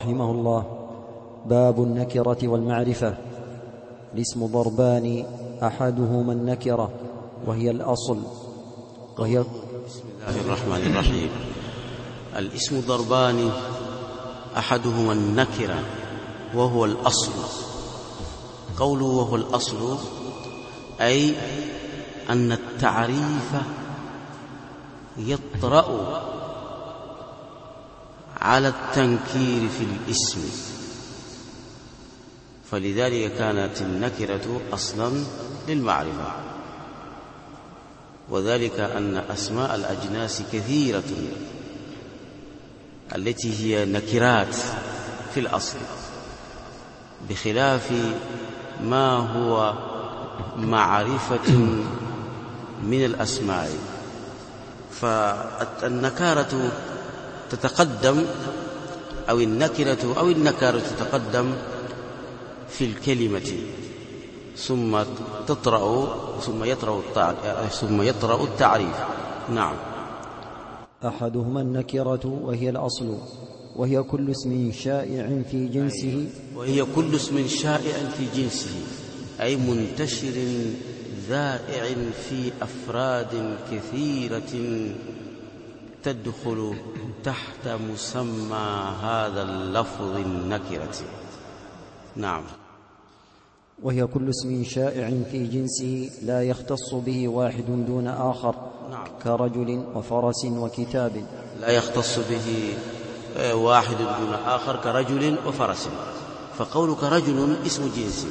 رحمه الله. باب النكرة والمعرفة. الاسم ضربان، أحدهما النكرة وهي الأصل وهي بسم الله الرحمن الرحيم. الاسم ضربان، أحدهما النكرة وهو الأصل. قوله وهو الأصل أي أن التعريف يطرأ على التنكير في الاسم، فلذلك كانت النكرة أصلا للمعرفة، وذلك أن أسماء الأجناس كثيرة التي هي نكرات في الأصل، بخلاف ما هو معرفة من الأسماء. فالنكارة تتقدم أو النكرة تتقدم في الكلمة ثم يطرأ التعريف. نعم. أحدهما النكرة وهي الأصل وهي كل اسم شائع في جنسه، وهي كل اسم شائع في جنسه أي منتشر ذائع في أفراد كثيرة تدخل تحت مسمى هذا اللفظ النكرة. نعم. وهي كل اسم شائع في جنسه لا يختص به واحد دون آخر. نعم. كرجل وفرس وكتاب. لا يختص به واحد دون آخر كرجل وفرس. فقولك رجل اسم جنس،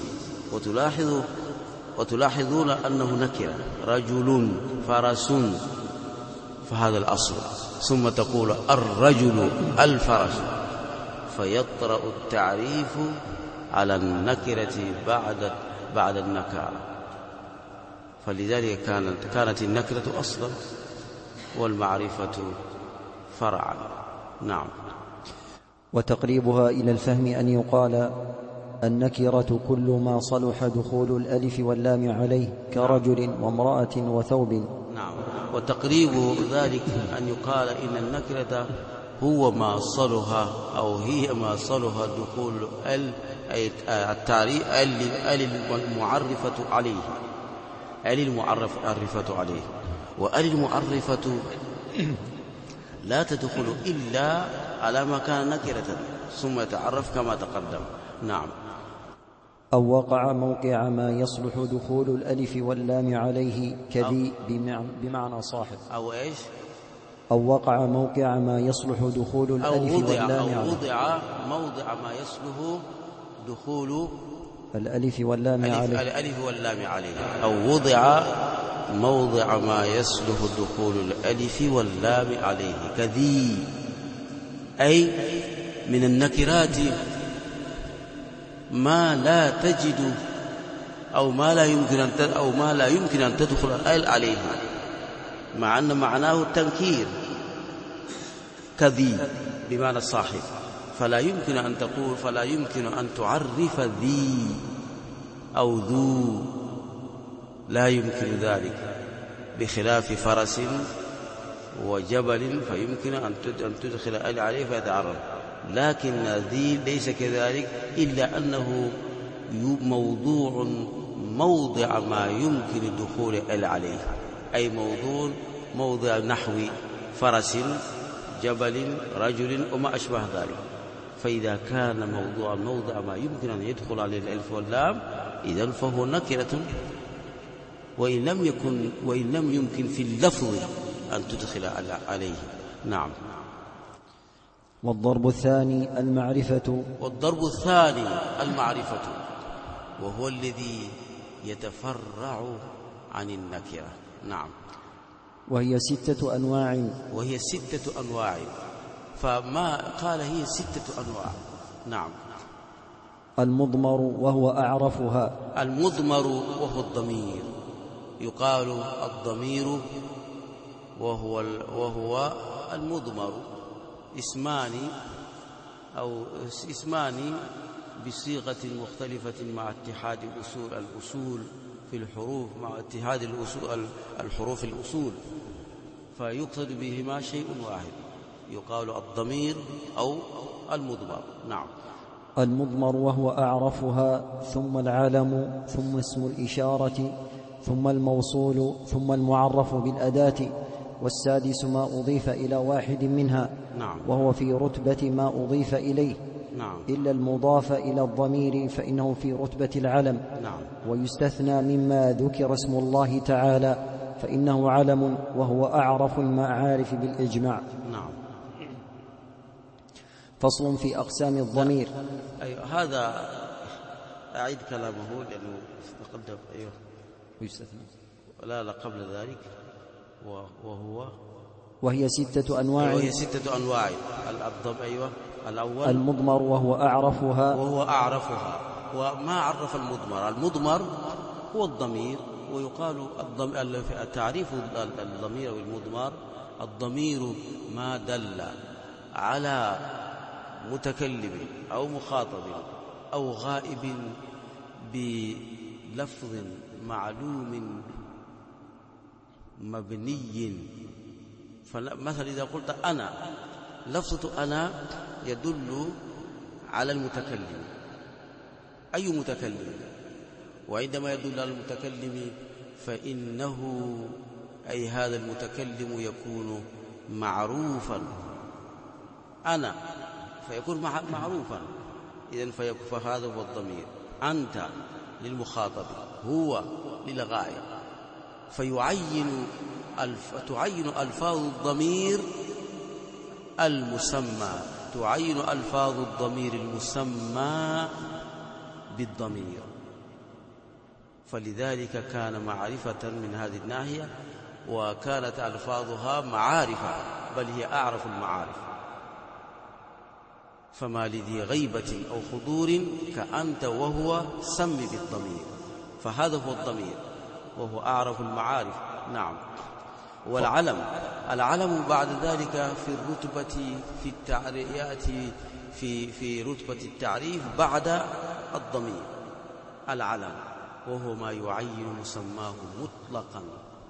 وتلاحظون أنه نكرة، رجل فرس، فهذا الأصل، ثم تقول الرجل الفرس، فيطرأ التعريف على النكرة بعد النكارة. فلذلك كانت النكرة أصلا والمعرفة فرعا. نعم. وتقريبها إلى الفهم أن يقال النكرة كل ما صلح دخول الألف واللام عليه كرجل وامرأة وثوب. نعم. وتقريب ذلك أن يقال إن النكرة هو ما صلح أو هي ما صلح دخول أي التعريف المعرفة عليه، المعرفة عليه. المعرفة لا تدخل إلا على ما كان نكرة ثم يتعرف كما تقدم. نعم. أو وقع موقع ما يصلح دخول الألف واللام عليه كذي بمعنى صاحب. أو إيش؟ أو وقع موقع ما يصلح دخول الألف واللام عليه. أو وضع موضع ما يصلح دخول الألف واللام عليه. أو وضع موضع ما يصلح دخول الألف واللام عليه كذي، أي من النكرات ما لا تجد أو ما لا يمكن أن تدخل الآل عليه، مع أن معناه التنكير، كذي بمعنى الصاحب، فلا يمكن أن تعرف ذي أو ذو، لا يمكن ذلك، بخلاف فرس وجبل فيمكن أن تدخل الآل عليه فيتعرف. لكن ذي ليس كذلك، إلا أنه موضع ما يمكن دخول ال عليه، أي موضع نحو فرس جبل رجل وما أشبه ذلك. فإذا كان موضع ما يمكن أن يدخل عليه الألف واللام إذن فهو نكرة، وإن لم يمكن في اللفظ أن تدخل عليه. نعم. والضرب الثاني المعرفة. وهو الذي يتفرع عن النكرة. نعم. وهي 6 أنواع. فما قال هي 6 أنواع. نعم. المضمر وهو أعرفها. المضمر وهو الضمير، يقال الضمير وهو المضمر، اسمان بصيغة مختلفة مع اتحاد الأصول في الحروف، مع اتحاد الحروف الأصول، فيقصد بهما شيء واحد، يقال الضمير أو المضمر. نعم. المضمر وهو أعرفها، ثم العلم، ثم اسم الإشارة، ثم الموصول، ثم المعرف بالأداة، والسادس ما أضيف إلى واحد منها. نعم. وهو في رتبة ما أضيف إليه. نعم. إلا المضاف إلى الضمير فإنه في رتبة العلم. نعم. ويستثنى مما ذكر اسم الله تعالى فإنه علم، وهو أعرف المعارف بالإجماع. نعم. فصل في أقسام الضمير. أيوة، هذا أعيد كلامه لأنه تقدم. أيوة، ويستثنى. لا قبل ذلك. وهي 6 أنواع. وهي 6 أنواع. أيوة، الأول المضمر وهو أعرفها. وما عرف المضمر. المضمر هو الضمير، ويقال تعريف الضمير والمضمر: الضمير ما دل على متكلم أو مخاطب أو غائب بلفظ معلوم مبني. فمثلا إذا قلت أنا، لفظة أنا يدل على المتكلم، أي متكلم. وعندما يدل على المتكلم فإنه أي هذا المتكلم يكون معروفا. أنا فيكون معروفا، إذن فهذا هو الضمير. أنت للمخاطب، هو للغائب. تعين ألفاظ الضمير المسمى، تعين ألفاظ الضمير المسمى بالضمير. فلذلك كان معرفة من هذه الناحية، وكانت ألفاظها معارف، بل هي أعرف المعارف. فما لذي غيبة أو حضور كأنت وهو سم بالضمير، فهذا هو الضمير وهو أعرف المعارف. نعم. والعلم بعد ذلك في الرتبة يأتي في رتبة التعريف بعد الضمير. العلم وهو ما يعين مسماه مطلقا،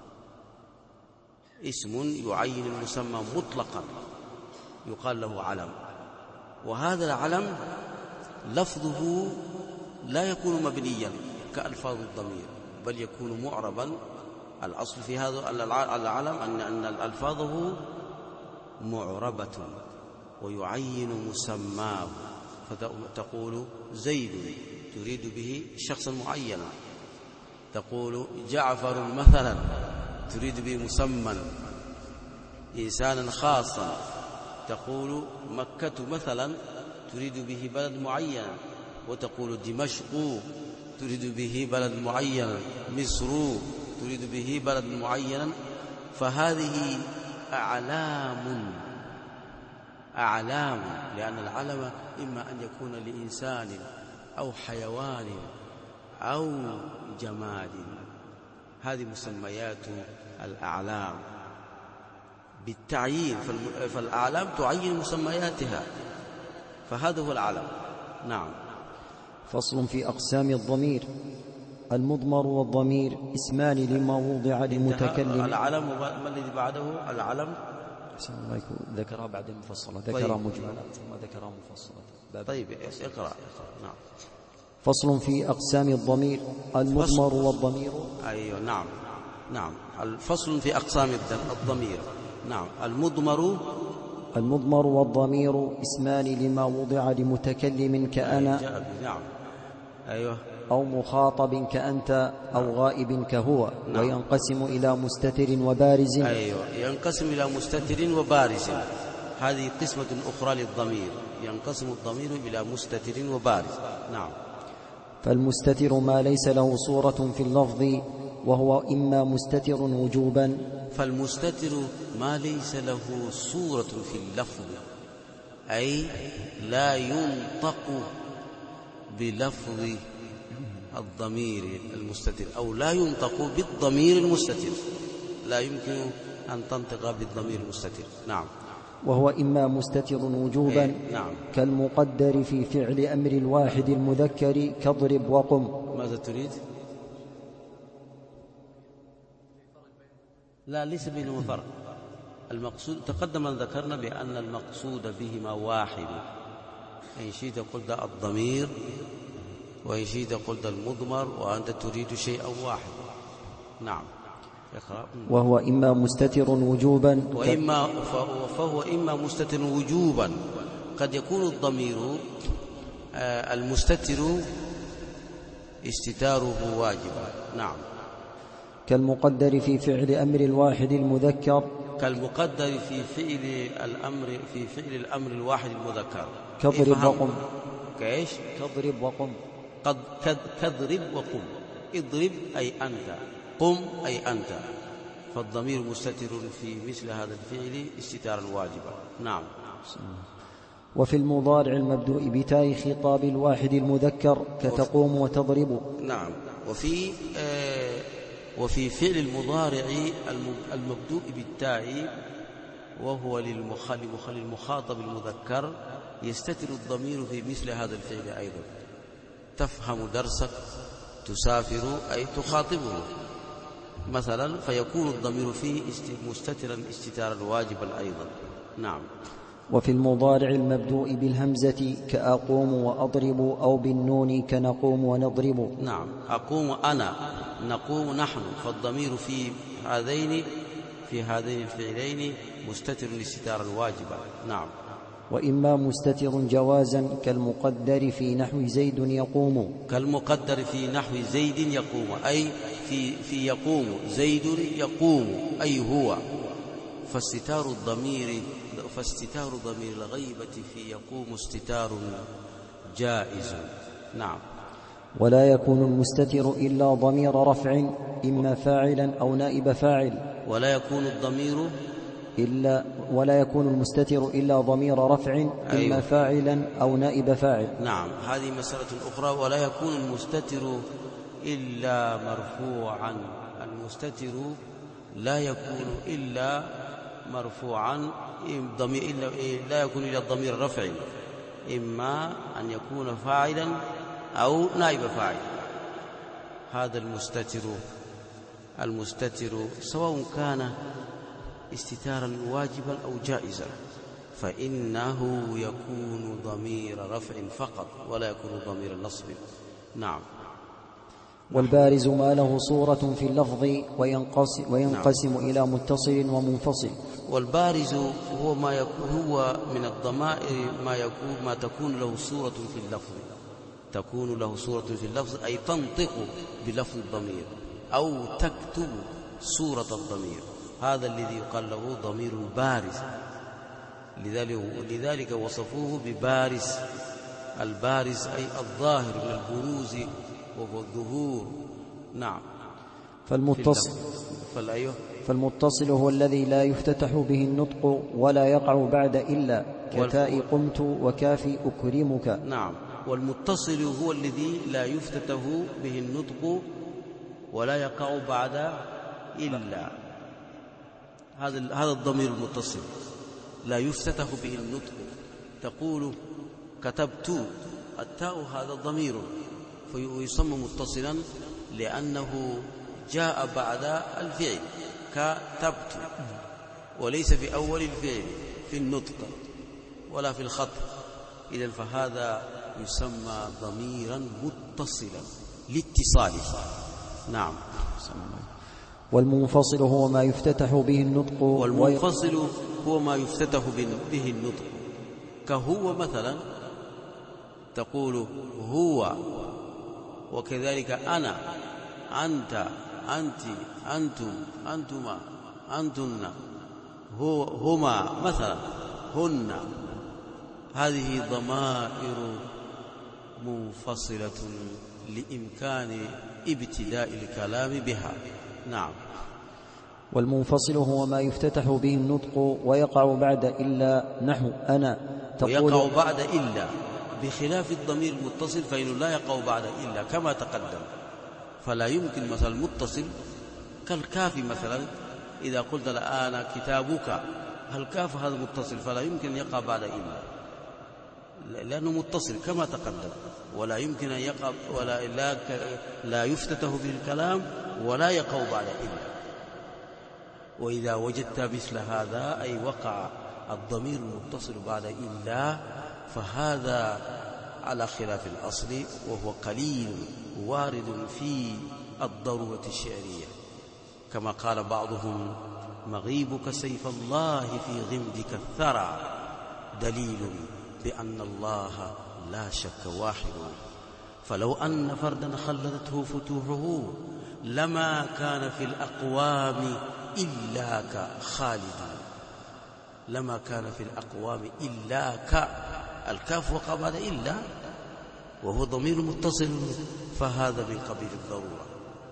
اسم يعين المسمى مطلقا يقال له علم. وهذا العلم لفظه لا يكون مبنيا كألفاظ الضمير، بل يكون معربا. الأصل في هذا العلم أن ألفاظه معربة ويعين مسماه. فتقول زيد تريد به شخصا معينا، تقول جعفر مثلا تريد به مسمى إنسانا خاصا، تقول مكة مثلا تريد به بلد معين، وتقول دمشق تريد به بلد معين، مصر تريد به بلد معين. فهذه أعلام، لأن العلم إما أن يكون لإنسان أو حيوان أو جماد. هذه مسميات الأعلام بالتعيين، فالأعلام تعين مسمياتها، فهذا هو العلم. نعم. فصل في أقسام الضمير. المضمر والضمير اسمان لما وضع لمتكلم. العلم ما الذي بعده؟ العلم ذكرها بعد المفصلة، ذكرها مجملة ثم ذكرها مفصلة. طيب اقرأ. نعم. فصل في أقسام الضمير. المضمر والضمير. أيوة. نعم. الفصل في أقسام الضمير. نعم. المضمر والضمير اسمان لما وضع لمتكلم كأنا. نعم. أيوة. أو مخاطب كأنت، أو غائب كهو. نعم. وينقسم إلى مستتر وبارز. أيوة. ينقسم إلى مستتر وبارز. هذه قسمة أخرى للضمير، ينقسم الضمير إلى مستتر وبارز. نعم. فالمستتر ما ليس له صورة في اللفظ، وهو إما مستتر وجوبا. فالمستتر ما ليس له صورة في اللفظ، أي لا ينطق بلفظ الضمير المستتر، أو لا ينطق بالضمير المستتر، لا يمكن أن تنطق بالضمير المستتر. نعم. وهو إما مستتر وجوبا. نعم. كالمقدر في فعل أمر الواحد المذكر كاضرب وقم. ماذا تريد؟ لا، ليس بينهما فرق. المقصود تقدم أن ذكرنا بأن المقصود بهما واحد، إن شئت قلت الضمير، وإن شئت قلت المضمر، وأنت تريد شيئا واحدا. نعم. اقرأ. وهو إما مستتر وجوبا فهو إما مستتر وجوبا، قد يكون الضمير المستتر استتاره واجبا. نعم. كالمقدر في فعل أمر الواحد المذكر، كالمقدر في فعل الأمر الواحد المذكر. كضرب وقم. كايش؟ كضرب وقم. كضرب وقم. اضرب أي أنت، قم أي أنت، فالضمير مستتر في مثل هذا الفعل استتارا واجبا. نعم. وفي المضارع المبدوء بتاء خطاب الواحد المذكر كتقوم وتضرب. نعم. وفي فعل المضارع المبدوء بالتاء وهو للمخاطب المذكر يستتر الضمير في مثل هذا الفعل أيضا. تفهم درسك، تسافر أي تخاطبه مثلا، فيكون الضمير فيه مستترا استتارا واجبا أيضا. نعم. وفي المضارع المبدوء بالهمزة كأقوم وأضرب، أو بالنون كنقوم ونضرب. نعم. أقوم أنا، نقوم نحن، فالضمير في هذين الفعلين مستتر استتارا واجبا. نعم. وإما مستتر جوازا كالمقدر في نحو زيد يقوم. كالمقدر في نحو زيد يقوم، أي في يقوم زيد يقوم أي هو، فاستتار ضمير الغيبة في يقوم استتار جائز. نعم. ولا يكون المستتر إلا ضمير رفع إما فاعلا أو نائب فاعل. ولا يكون المستتر إلا ضمير رفع إما أيوة. فاعلا أو نائب فاعل. نعم. هذه مسألة أخرى. ولا يكون المستتر إلا مرفوعا. المستتر لا يكون إلا مرفوعا، لا يكون إلا ضمير رفع، إما أن يكون فاعلا أو نائب فاعل. هذا المستتر سواء كان استتارا واجبا أو جائزا فإنه يكون ضمير رفع فقط، ولا يكون ضمير نصب. نعم. والبارز ما له صورة في اللفظ وينقسم نعم. إلى متصل ومنفصل. والبارز هو من الضمائر ما تكون له صورة في اللفظ، تكون له صورة في اللفظ أي تنطق بلفظ الضمير أو تكتب صورة الضمير، هذا الذي يقال له ضمير بارز. لذلك وصفوه ببارز. البارز أي الظاهر من البروز وهو الظهور. نعم. فالمتصل هو الذي لا يفتتح به النطق ولا يقع بعد إلا، كتاء قمت وكاف أكرمك. نعم. والمتصل هو الذي لا يفتتح به النطق ولا يقع بعد إلا. هذا الضمير المتصل لا يفتتح به النطق. تقول كتبت، التاء هذا ضمير فيسمى متصلا لأنه جاء بعد الفعل كتبت، وليس في أول الفعل في النطق ولا في الخط. إذن فهذا يسمى ضميرا متصلا لاتصاله. نعم. والمنفصل هو ما يفتتح به النطق. والمنفصل هو ما يفتتح به النطق، كهو مثلا تقول هو، وكذلك أنا، أنت، أنت، أنتم، أنتما، أنتن، هما مثلا، هن. هذه ضمائر منفصلة لإمكان ابتداء الكلام بها. نعم. والمنفصل هو ما يفتتح به النطق ويقع بعد إلا، نحو أنا تقول. ويقع بعد إلا بخلاف الضمير المتصل فإنه لا يقع بعد إلا كما تقدم. فلا يمكن مثلا متصل كالكاف مثلا، إذا قلت الآن كتابك، الكاف هذا متصل فلا يمكن أن يقع بعد إلا لأنه متصل كما تقدم، ولا يمكن أن يقع لا يفتتح به الكلام ولا يقع بعد إلا. وإذا وجدت مثل هذا أي وقع الضمير المتصل بعد إلا فهذا على خلاف الأصل، وهو قليل وارد في الضرورة الشعرية، كما قال بعضهم: مغيبك سيف الله في غمدك الثرى دليل بأن الله لا شك واحد. فلو أن فردا خلدته فتوحه لما كان في الأقوام إلاك خالدا. لما كان في الأقوام إلاك، الكاف وقع بعد إلا، وهو ضمير متصل، فهذا من قبيل الضرورة،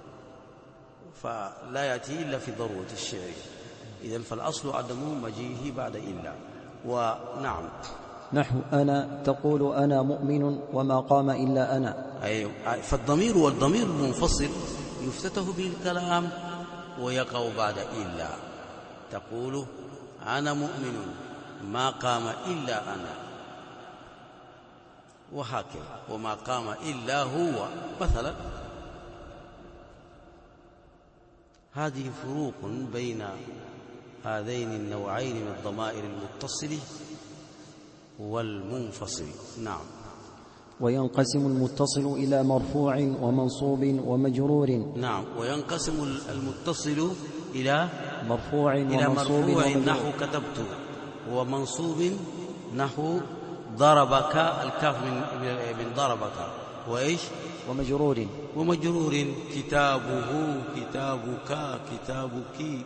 فلا يأتي إلا في ضرورة الشعر. إذن فالأصل عدم مجيئه بعد إلا. ونعم، نحو أنا تقول أنا مؤمن وما قام إلا أنا. أيوة. فالضمير والضمير المنفصل يفتتح به الكلام ويقع بعد إلا. تقول أنا مؤمن ما قام إلا أنا، وهكذا، وما قام إلا هو مثلا. هذه فروق بين هذين النوعين من الضمائر المتصل والمنفصل. نعم. وينقسم المتصل إلى مرفوع ومنصوب ومجرور. نعم، وينقسم المتصل إلى مرفوع ومنصوب نحو كتبت، ومنصوب نحو ضربك، الكاف من ضربك، وإيش؟ ومجرور كتابه، كتابك، كتابك.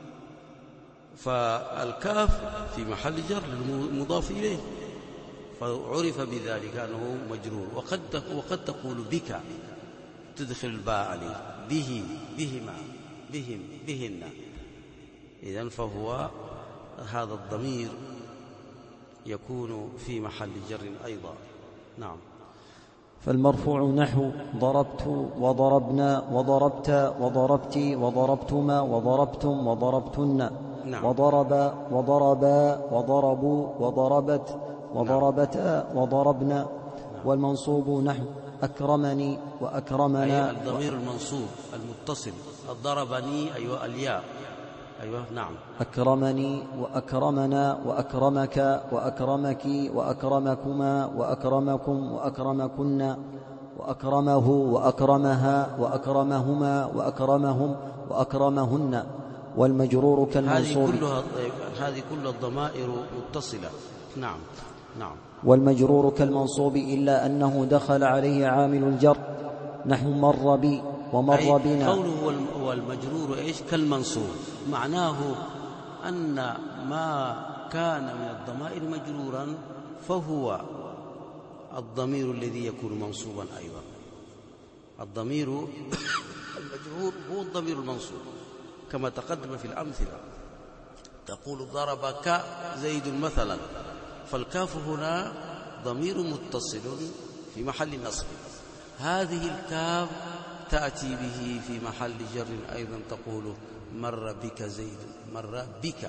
فالكاف في محل جر المضاف إليه، فعرف بذلك أنه مجرور. وقد تقول بك، تدخل الباء عليه، به، بهما، بهم، بهن. إذن فهو هذا الضمير يكون في محل جر أيضا. نعم. فالمرفوع نحو ضربت وضربنا وضربت وضربت وضربتما وضربتم وضربتن. نعم. وضرب وضربا وضربوا وضربت وضربتا وضربنا. نعم. والمنصوب نحو أكرمني وأكرمنا. أي الضمير المنصوب المتصل، ضربني، أيوة الياء، أيوة. نعم. أكرمني وأكرمنا وأكرمك وأكرمك وأكرمكما وأكرمكم وأكرمكن وأكرمه وأكرمها وأكرمهما وأكرمهم وأكرمهن. والمجرور كالمنصوب. هذه كلها الضمائر متصلة. نعم. نعم. والمجرور كالمنصوب إلا أنه دخل عليه عامل الجر، نحو مر بي ومر بنا. قوله والمجرور إيش؟ كالمنصوب، معناه أن ما كان من الضمائر مجرورا فهو الضمير الذي يكون منصوبا أيضا. الضمير المجرور هو الضمير المنصوب، كما تقدم في الأمثلة. تقول ضربك زيد مثلا، فالكاف هنا ضمير متصل في محل نصب. هذه الكاف تأتي به في محل جر أيضا، تقول مر بك زيد، مر بك.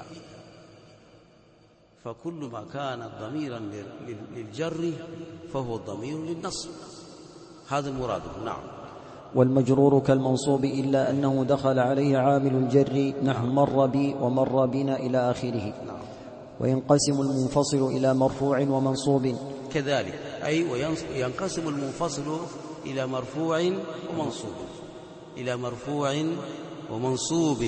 فكل ما كان ضميرا للجر فهو ضمير للنصب، هذا المراد. نعم. والمجرور كالمنصوب إلا أنه دخل عليه عامل الجر، نحو مر بي ومر بنا إلى آخره. نعم. وينقسم المنفصل إلى مرفوع ومنصوب كذلك، أي وينقسم المنفصل إلى مرفوع ومنصوب، إلى مرفوع ومنصوب.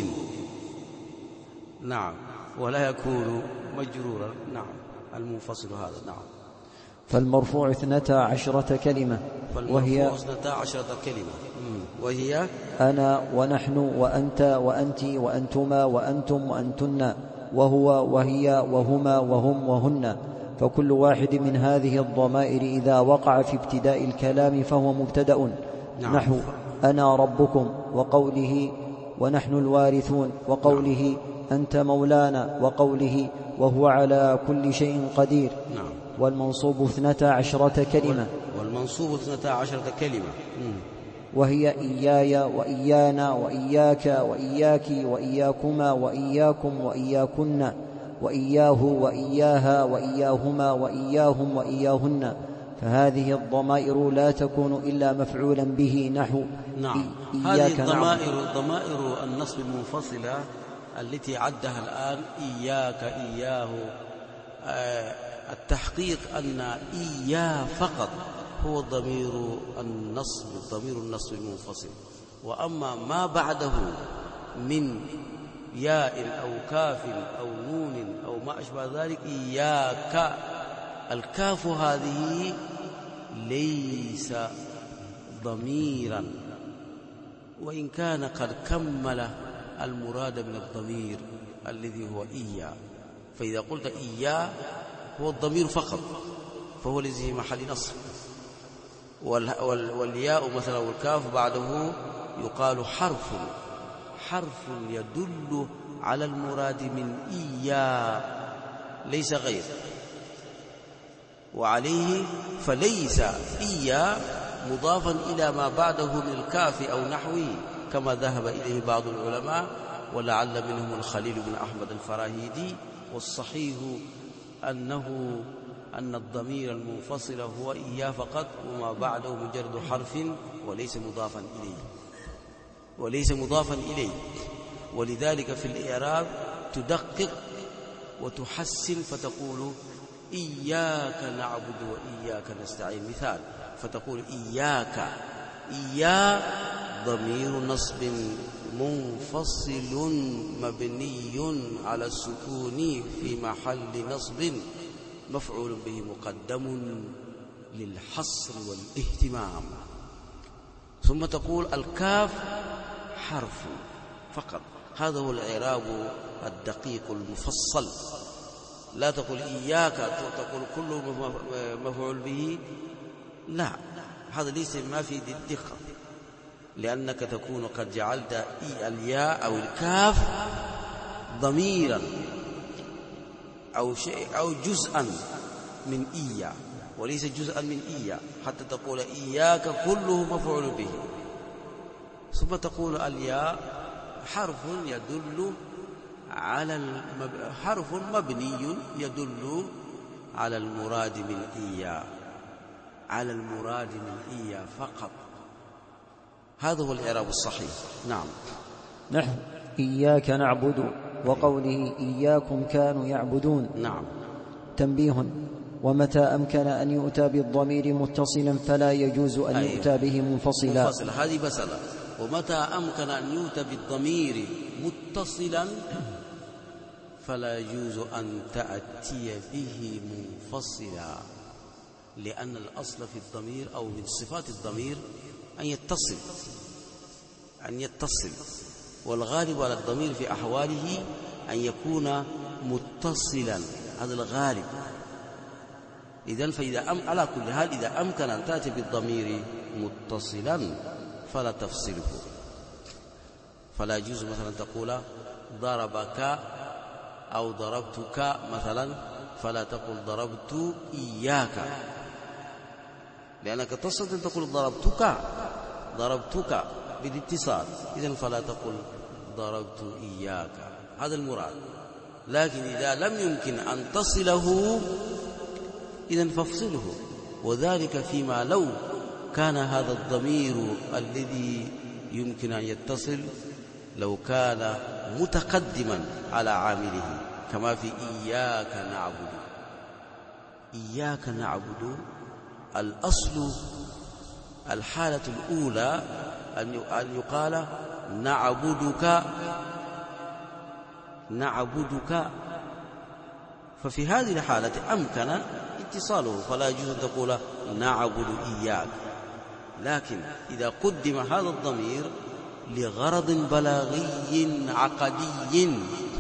نعم. ولا يكون مجرورا. نعم. المنفصل هذا. نعم. فالمرفوع 12 كلمة، وهي 12 كلمة، وهي أنا ونحن وأنت وأنت وأنتما وأنتم وأنتن، وهو وهي وهما وهم وهن. فكل واحد من هذه الضمائر إذا وقع في ابتداء الكلام فهو مبتدأ. نعم. نحو أنا ربكم وقوله ونحن الوارثون، وقوله أنت مولانا، وقوله وهو على كل شيء قدير. نعم. والمنصوب 12 كلمة، والمنصوب 12 كلمة، وهي إياي وإيانا وإياك وإياك وإياكما وإياكم وإياكن وإياه وإياها وإياهما وإياهم وإياهن. فهذه الضمائر لا تكون إلا مفعولا به، نحو نعم. إياك. هذه ضمائر النصب المنفصلة التي عدها الآن، إياك، إياه، التحقيق أن إياه فقط هو ضمير النصب المنفصل، وأما ما بعده من ياء أو كاف أو نون أو ما أشبه ذلك، إياك، الكاف هذه ليس ضميرا، وإن كان قد كمل المراد من الضمير الذي هو إياه. فإذا قلت إياه هو الضمير فقط، فهو الذي في محل نصب، والياء مثلا والكاف بعده يقال حرف يدل على المراد من إياه ليس غير، وعليه فليس إياه مضافا إلى ما بعده من الكاف أو نحوه كما ذهب إليه بعض العلماء، ولعل منهم الخليل بن أحمد الفراهيدي. والصحيح أن الضمير المنفصل هو إياه فقط، وما بعده مجرد حرف وليس مضافا إليه. ولذلك في الإعراب تدقق وتحسن فتقول إياك نعبد وإياك نستعين. مثال، فتقول إياك، إياه ضمير نصب منفصل مبني على السكون في محل نصب مفعول به مقدم للحصر والاهتمام. ثم تقول الكاف حرف فقط، هذا هو الإعراب الدقيق المفصل. لا تقول إياك تقول كله مفعول به، لا، هذا ليس ما في دقة، لأنك تكون قد جعلت الياء أو الكاف ضميرا أو شيء أو جزءا من إياه، وليس جزءا من إياه، حتى تقول إياك كله مفعول به. ثم تقول الياء حرف مبني يدل على المراد من إياه، على المراد من إياه فقط. هذا هو الإعراب الصحيح. نعم. نحو إياك نعبد وقوله إياكم كانوا يعبدون. نعم. تنبيه: ومتى أمكن أن يؤتى بالضمير متصلا فلا يجوز أن يؤتى به منفصلا. هذه مسألة. ومتى أمكن أن يؤتى بالضمير متصلا فلا يجوز أن تأتي به منفصلا، لأن الأصل في الضمير أو من صفات الضمير أن يتصل، والغالب على الضمير في أحواله أن يكون متصلا، هذا الغالب. إذن على كل حال إذا أمكن أن تأتي بالضمير متصلا فلا تفصله، فلا يجوز مثلا تقول ضربك أو ضربتك مثلا، فلا تقل ضربت إياك، لأنك تستطيع أن تقول ضربتك بالاتصال، إذن فلا تقل ضربت إياك، هذا المراد. لكن إذا لم يمكن أن تصله إذن فافصله، وذلك فيما لو كان هذا الضمير الذي يمكن أن يتصل لو كان متقدما على عامله، كما في إياك نعبد الأصل الحالة الأولى أن يقال نعبدك، ففي هذه الحالة أمكن اتصاله، فلا يجوز أن تقول نعبد إياك. لكن إذا قدم هذا الضمير لغرض بلاغي عقدي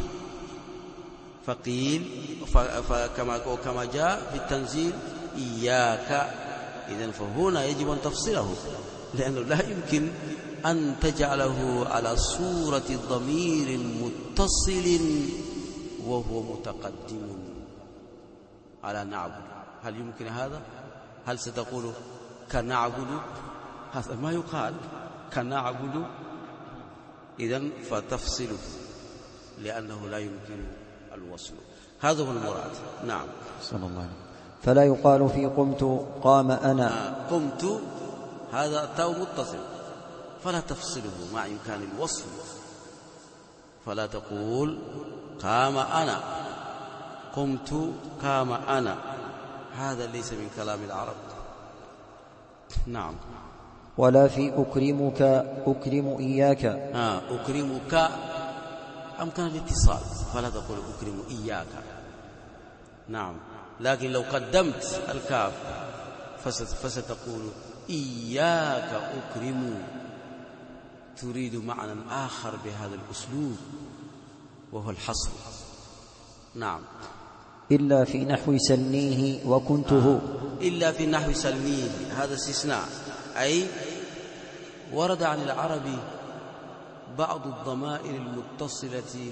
فقيل كما جاء في التنزيل إياك، إذن فهنا يجب أن تفصله، لأنه لا يمكن أن تجعله على صورة ضمير متصل وهو متقدم على نعبد. هل يمكن هذا؟ هل ستقول كنعبد؟ هذا ما يقال كنعبد، إذن فتفصله لأنه لا يمكن الوصل. هذا هو المراد. نعم. صلى الله عليه وسلم. فلا يقال في قمت قام أنا. قمت هذا تاء متصل فلا تفصله مع إمكان الوصل، فلا تقول قام أنا، قمت قام أنا، هذا ليس من كلام العرب. نعم. ولا في أكرمك أكرم إياك. أكرمك أمكن الاتصال، فلا تقول أكرم إياك. نعم. لكن لو قدمت الكاف فستقول إياك أكرم، تريد معنى آخر بهذا الأسلوب وهو الحصر. نعم. إلا في نحو سلنيه وكنته. إلا في نحو سلنيه، هذا استثناء، أي ورد عن العرب بعض الضمائر المتصلة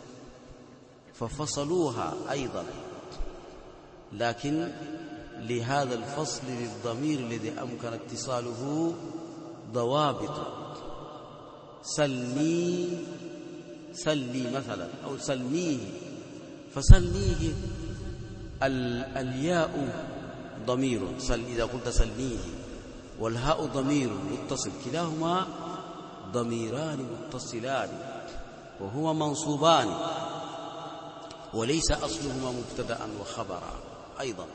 ففصلوها أيضا، لكن لهذا الفصل للضمير الذي أمكن اتصاله ضوابط. سلني مثلا، أو سلنيه، فسلنيه الياء ضمير، إذا قلت سلنيه، والهاء ضمير متصل، كلاهما ضميران متصلان وهما منصوبان، وليس أصلهما مبتدأ وخبرا أيضا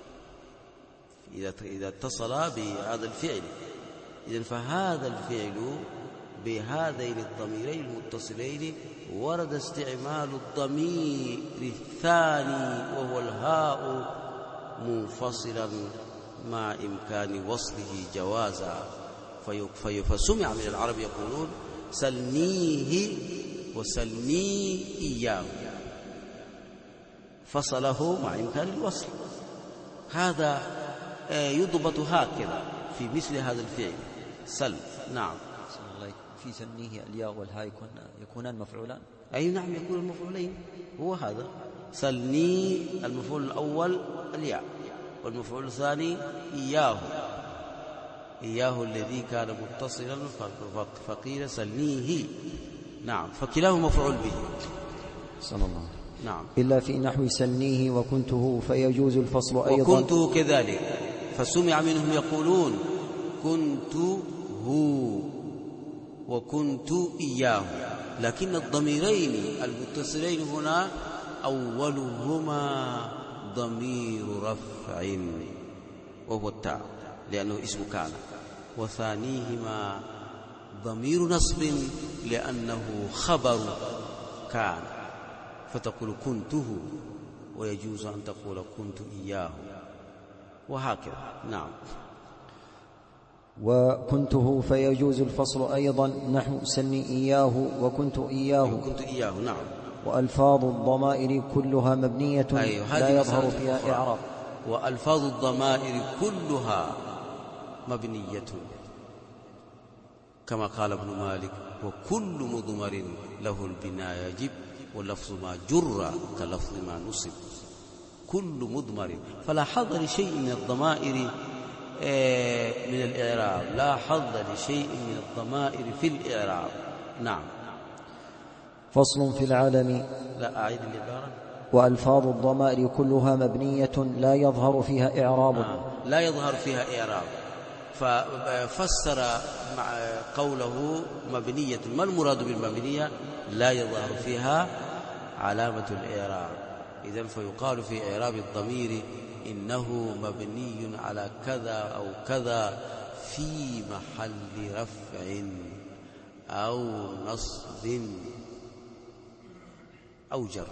إذا اتصلا بهذا الفعل. إذن فهذا الفعل بهذين الضميرين المتصلين ورد استعمال الضمير الثاني وهو الهاء منفصلا مع إمكان وصله جوازا، فسمع من العرب يقولون سلنيه وسلني إياه، فصله مع إمكان الوصل. هذا يضبط هكذا في مثل هذا الفعل سل. نعم. في سلنيه الياء والهاء يكونان مفعولان. أي نعم، يكون المفعولين. هو هذا سلني، المفعول الأول الياء، والمفعول الثاني إياه الذي كان متصلا فقيل سلنيه. نعم، فكلاهما مفعول به. صلى الله. نعم. إلا في نحو سلنيه وكنته فيجوز الفصل أيضا. وكنته كذلك، فسمع منهم يقولون كنت هو وكنت إياه، لكن الضميرين المتصلين هنا أولهما ضمير رفع وهو التاء لأنه اسم كان، وثانيهما ضمير نصب لأنه خبر كان، فتقول كنته، ويجوز أن تقول كنت إياه، وهكذا. نعم. وكنته فيجوز الفصل أيضا نحو سلني إياه وكنت إياه. نعم. وألفاظ الضمائر كلها مبنية لا يظهر فيها إعراب. وألفاظ الضمائر كلها مبنية كما قال ابن مالك وكل مضمر له البناء يجب، واللفظ ما جر كلفظ ما نصب. كل مضمر، فلا حظ لشيء من الضمائر من الإعراب، لا حظ لشيء من الضمائر في الإعراب. نعم. فصل في العالم. لا أعيد العبارة. وألفاظ الضمائر كلها مبنية لا يظهر فيها إعراب. لا يظهر فيها إعراب، ففسر مع قوله مبنية. ما المراد بالمبنية؟ لا يظهر فيها علامة الإعراب. إذن فيقال في إعراب الضمير إنه مبني على كذا أو كذا في محل رفع أو نصب أو جر،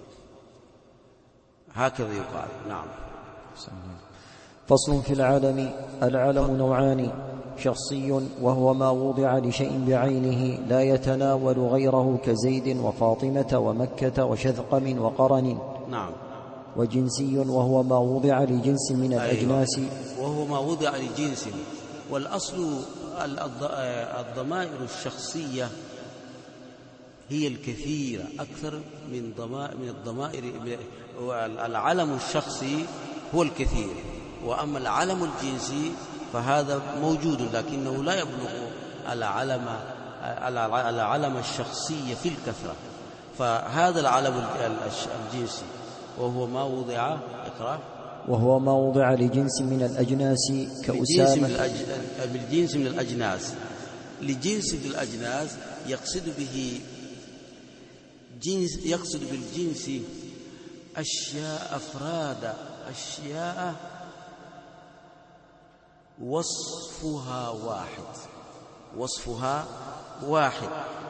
هكذا يقال. نعم. فصل في العالم. العالم نوعان: شخصي وهو ما وضع لشيء بعينه لا يتناول غيره كزيد وفاطمة ومكة وشذقم وقرن. نعم. وجنسي وهو ما وضع لجنس من الأجناس. وهو ما وضع لجنس. والأصل الضمائر الشخصية هي الكثيرة أكثر من الضمائر. العلم الشخصي هو الكثير، وأما العلم الجنسي فهذا موجود لكنه لا يبلغ العلم الشخصي في الكثرة. فهذا العلم الجنسي وهو ما وضع وهو ما وضع لجنس من الأجناس كأسامة. بالجنس من الأجناس، لجنس من الأجناس يقصد بالجنس أشياء أفراد، أشياء وصفها واحد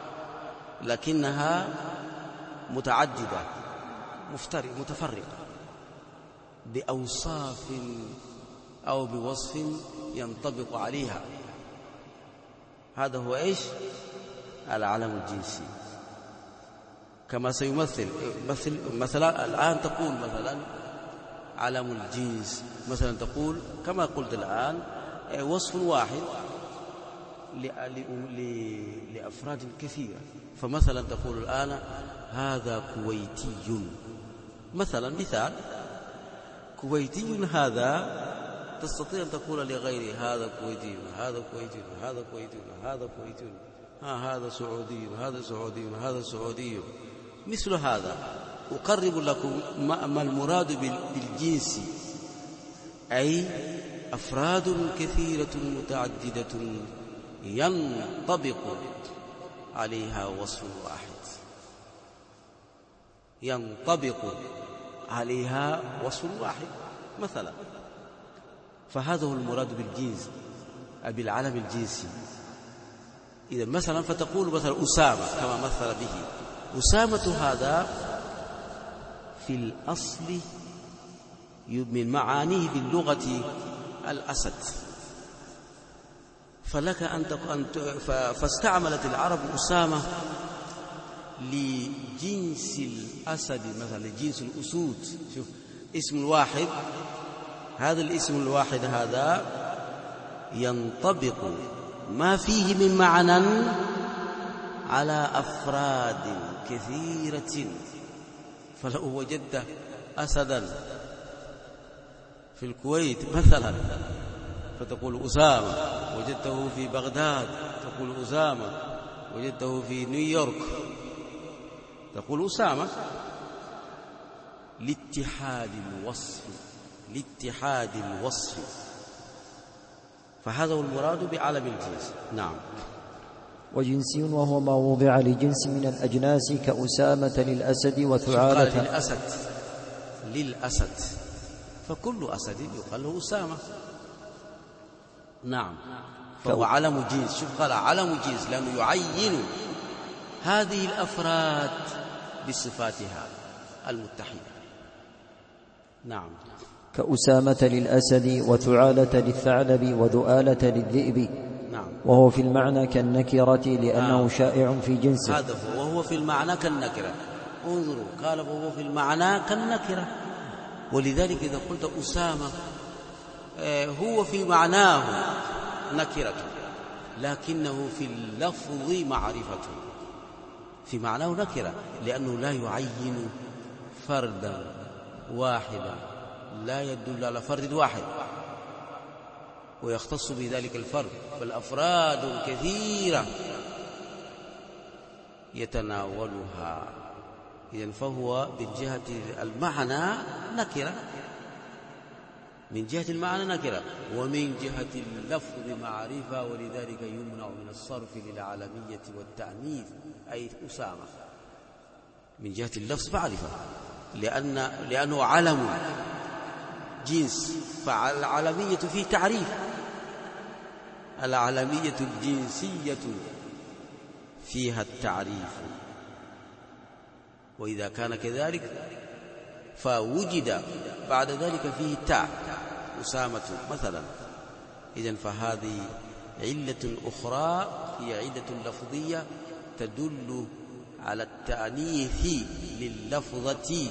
لكنها متعددة متفرقة بأوصاف أو بوصف ينطبق عليها. هذا هو إيش؟ العلم الجنسي. كما سيمثل مثلا الآن تقول مثلا علم الجنس، مثلا تقول كما قلت الآن وصف واحد لأفراد كثيرة. فمثلا تقول الآن هذا كويتي، مثال كويتي، هذا تستطيع أن تقول لغيره هذا كويتي، هذا كويتي، هذا كويتي، هذا كويتي، هذا سعودي، هذا سعودي، هذا سعودي. مثل هذا أقرب لكم ما المراد بالجنس، أي أفراد كثيرة متعددة ينطبق عليها وصف واحد، مثلا. فهذا هو المراد بالجنس، بالعلم الجنسي. إذا مثلا فتقول مثلا أسامة كما مثل به. أسامة هذا في الأصل من معانيه باللغة الأسد، فلك فاستعملت العرب أسامة لجنس الأسد، مثلا لجنس الأسود. شوف اسم الواحد، هذا الاسم الواحد هذا ينطبق ما فيه من معنى على أفراد كثيرة. فلو وجدت أسدا في الكويت مثلا فتقول أسامة، وجدته في بغداد تقول أسامة، وجدته في نيويورك تقول أسامة، لاتحاد الوصف. فهذا هو المراد بعلم الجنس. نعم. وجنسي وهو ما وضع لجنس من الأجناس كأسامة للأسد وثعالة للأسد، فكل أسد يقال له أسامة. نعم. فهو علم جنس. شوف قال علم جنس لأنه يعين هذه الأفراد بصفاتها المتحدة. نعم. كأسامة للأسد وثعالة للثعلب وذؤالة للذئب. نعم. وهو في المعنى كالنكرة لأنه شائع في جنسه. هذا وهو في المعنى كالنكرة. انظروا، قال وهو في المعنى كالنكرة، ولذلك إذا قلت أسامة هو في معناه نكرة لكنه في اللفظ معرفة. في معناه نكرة لأنه لا يعين فردا واحدا، لا يدل على فرد واحد ويختص بذلك الفرد، بل أفراد كثيرة يتناولها. إذن فهو من جهة المعنى نكرة، من جهة المعنى نكرة، ومن جهة اللفظ معرفة، ولذلك يمنع من الصرف للعالمية والتأنيث، أي أسامة من جهة اللفظ معرفة، لأنه علم جنس. فالعالمية فيه تعريف، العالمية الجنسية فيها التعريف. وإذا كان كذلك فوجد بعد ذلك فيه تاء أسامة مثلا، إذن فهذه علة أخرى هي علة لفظية تدل على التأنيث لللفظة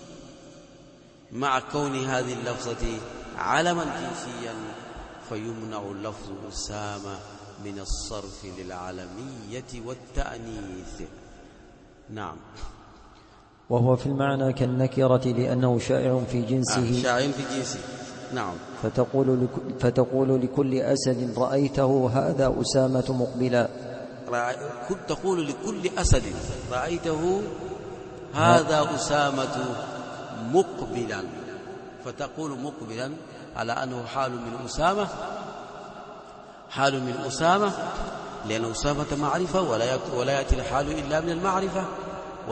مع كون هذه اللفظة علما جنسيا، فيمنع اللفظ أسامة من الصرف للعالمية والتأنيث. نعم. وهو في المعنى كالنكرة لأنه شائع في جنسه. شائع في جنسه. نعم. فتقول لكل أسد رأيته هذا أسامة مقبلا. تقول لكل أسد رأيته هذا أسامة مقبلا، فتقول مقبلا على أنه حال من أسامة، لأن أسامة معرفة ولا يأتي الحال إلا من المعرفة،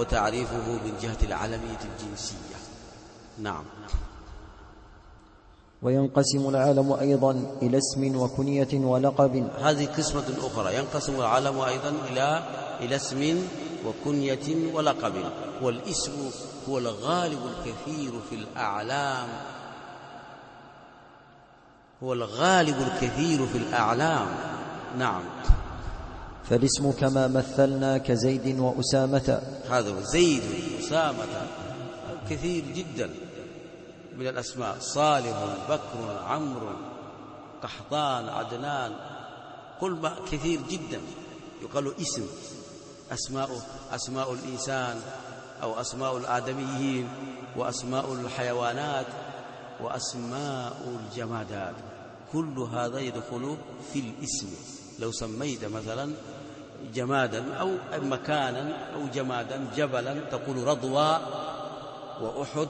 وتعريفه من جهة العلمية الجنسية. نعم. وينقسم العالم أيضا إلى اسم وكنية ولقب. هذه قسمة أخرى، ينقسم العالم أيضا إلى اسم وكنية ولقب. والاسم هو الغالب الكثير في الأعلام، هو الغالب الكثير في الأعلام. نعم. فالاسم كما مثلنا كزيد وأسامة، هذا زيد وأسامة كثير جدا من الأسماء، صالح، بكر، عمرو، قحطان، عدنان، كل ما كثير جدا يقال اسم. أسماء الإنسان أو أسماء الآدميين، وأسماء الحيوانات، وأسماء الجمادات، كل هذا يدخل في الاسم. لو سميت مثلا جمادا أو مكانا أو جمادا جبلا تقول رضوى وأحد،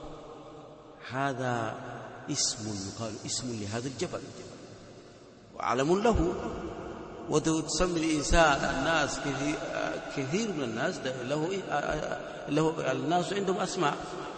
هذا اسم، يقال اسم لهذا الجبل وعلم له. وتسمي الإنسان، الناس كثير من الناس له الناس عندهم أسماء،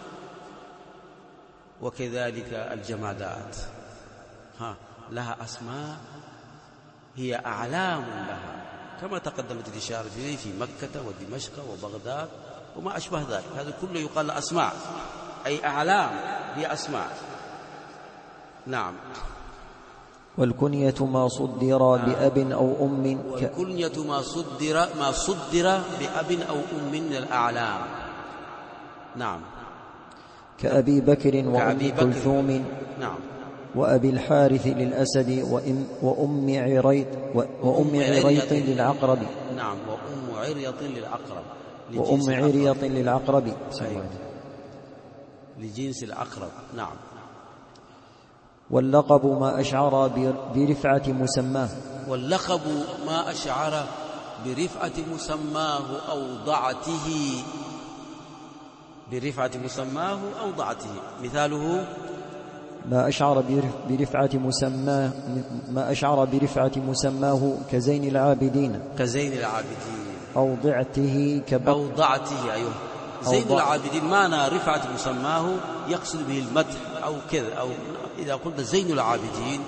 وكذلك الجمادات لها أسماء هي أعلام لها، كما تقدمت الإشارة في مكة ودمشق وبغداد وما أشبه ذلك. هذا كله يقال له أسماء، أي أعلام هي أسماء. نعم. والكنية ما صدر بأب أو أم. والكنية ما صدر بأب أو أم من الأعلام. نعم. كأبي بكر وأم كلثوم. نعم. وأبي الحارث للأسد وأم عريط للعقرب. نعم. وأم عريط للعقرب. وأم عريط للعقرب لجنس العقرب. نعم. واللقب ما أشعر برفعة مسماه. واللقب ما أشعر برفعة مسماه أو ضعته. برفعة مسماه أو ضعته. مثاله ما أشعر برفعة مسماه كزين العابدين. أو ضعته أيوه. زين العابدين معنى رفعة مسماه يقصد به المدح أو كذا. أو إذا قلت زين العابدين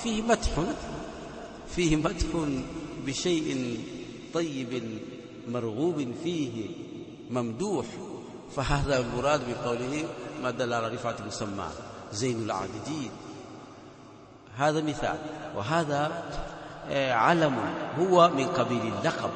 فيه مدح بشيء طيب مرغوب فيه ممدوح، فهذا المراد بقوله ما دل على رفعة مسماه زين العابدين. هذا مثال. وهذا علم هو من قبيل اللقب.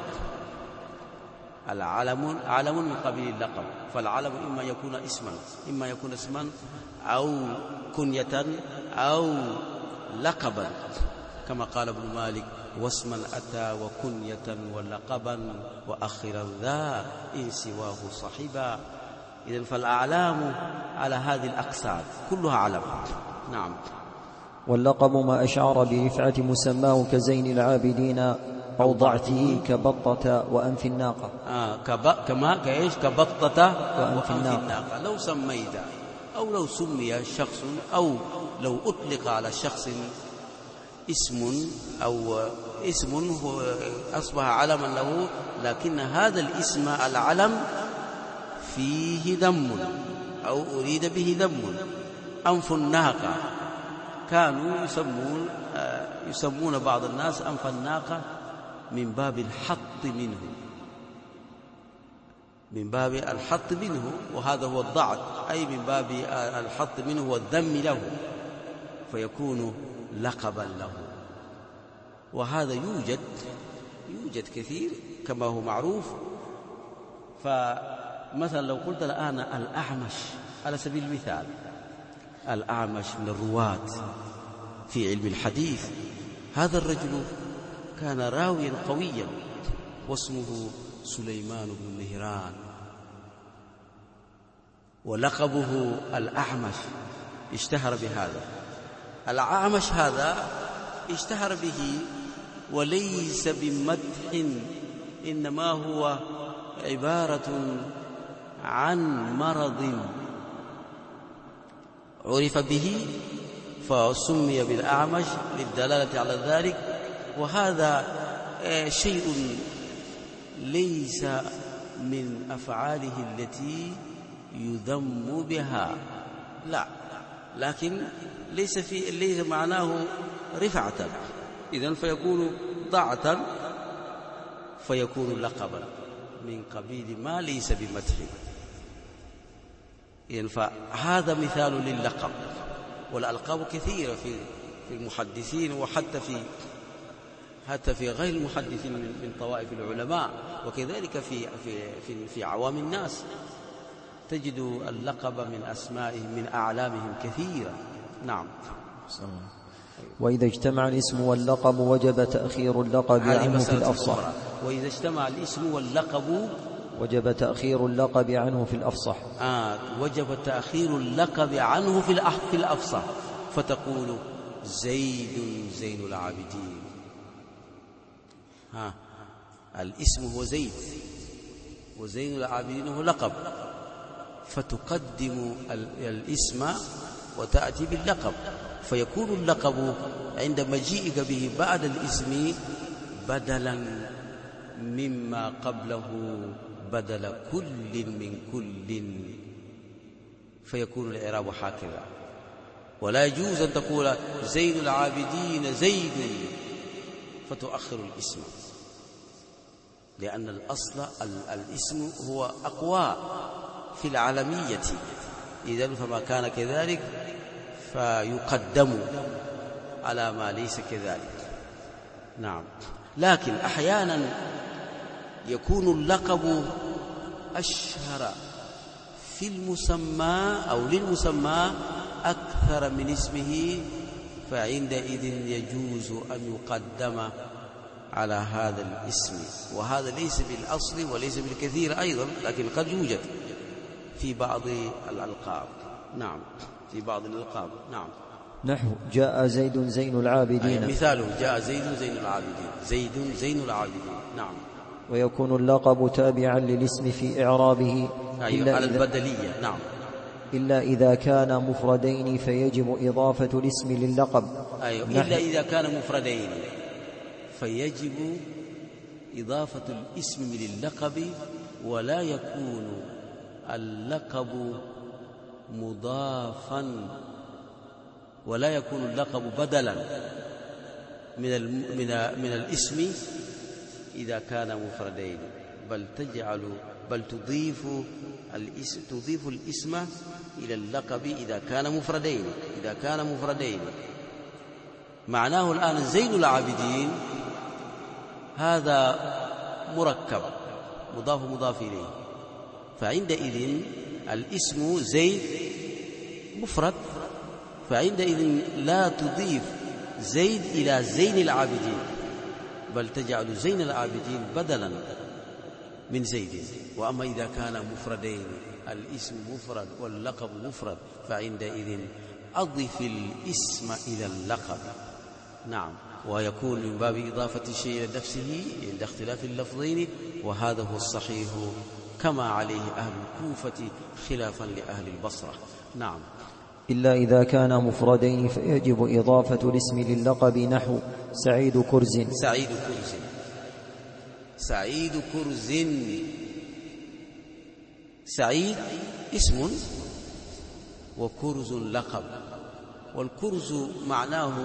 علم من قبيل اللقب. فالعلم إما يكون اسما أو كنية أو لقبا، كما قال ابن مالك: واسما أتى وكنية ولقبا وأخرا ذا إن سواه صحبا. إذن فالأعلام على هذه الأقسام كلها علم. نعم. واللقب ما أشعر برفعة مسماه كزين العابدين أو ضعته كبطة وأنف الناقة. كبطة وأنف الناقة. لو سميت أو لو سمي شخص أو لو أطلق على شخص اسم أو اسم هو أصبح علما له، لكن هذا الاسم العلم فيه ذم أو أريد به ذم. أنف الناقة كانوا يسمون بعض الناس أنف الناقة من باب الحط منه، وهذا هو الضعف، أي من باب الحط منه والذم له، فيكون لقبا له. وهذا يوجد كثير كما هو معروف. فمثلا لو قلت الآن الأعمش على سبيل المثال، الأعمش من الرواة في علم الحديث، هذا الرجل كان راويا قويا واسمه سليمان بن مهران، ولقبه الأعمش، اشتهر بهذا. الأعمش هذا اشتهر به وليس بمدح، إنما هو عبارة عن مرض عرف به فسمي بالأعمش للدلالة على ذلك. وهذا شيء ليس من أفعاله التي يذم بها، لا، لكن ليس معناه رفعة، إذن فيكون ضعة فيكون لقبا من قبيل ما ليس بمدح. إذن فهذا مثال لللقب. والألقاب كثيرة في المحدثين، وحتى في غير المحدثين من طوائف العلماء، وكذلك في عوام الناس تجد اللقب من أسمائهم من أعلامهم كثيرا. نعم. وإذا اجتمع الاسم واللقب وجب تأخير اللقب عنه في الأفصح. وإذا اجتمع الاسم واللقب وجب تأخير اللقب عنه في الأفصح. وجب تأخير اللقب عنه في الأفصح، فتقول زيد زين العابدين. الاسم هو زيد، وزين العابدين هو لقب، فتقدم الاسم وتأتي باللقب، فيكون اللقب عند مجيئك به بعد الاسم بدلا مما قبله بدل كل من كل، فيكون الإعراب هكذا. ولا يجوز أن تقول زين العابدين زيد فتؤخر الاسم، لأن الأصل الاسم هو أقوى في العالمية، إذن فما كان كذلك فيقدم على ما ليس كذلك. نعم. لكن أحيانا يكون اللقب أشهر في المسمى أو للمسمى أكثر من اسمه، فعندئذ يجوز أن يقدم على هذا الاسم، وهذا ليس بالأصل وليس بالكثير أيضا، لكن قد يوجد في بعض الألقاب. نعم، في بعض الألقاب. نعم. نحو جاء زيد زين العابدين، مثاله جاء زيد زين العابدين، زيد زين العابدين. نعم. ويكون اللقب تابعا للاسم في إعرابه على البدلية. نعم. إلا إذا كان مفردين فيجب إضافة الاسم للقب. إلا إذا كان مفردين فيجب إضافة الاسم للقب، ولا يكون اللقب مضافا، ولا يكون اللقب بدلا من الاسم إذا كان مفردين، بل تضيف الاسم إلى اللقب إذا كان مفردين. معناه الآن زين العابدين هذا مركب مضاف إليه، فعندئذ الاسم زيد مفرد، فعندئذ لا تضيف زيد إلى زين العابدين، بل تجعل زين العابدين بدلا من زيد. وأما إذا كان مفردين، الاسم مفرد واللقب مفرد، فعندئذ أضف الاسم إلى اللقب. نعم. ويكون من باب إضافة الشيء إلى نفسه عند اختلاف اللفظين، وهذا هو الصحيح كما عليه أهل الكوفة خلافا لأهل البصرة. نعم. إلا إذا كان مفردين فيجب إضافة الاسم للقب، نحو سعيد كرز. سعيد اسم وكرز لقب، والكرز معناه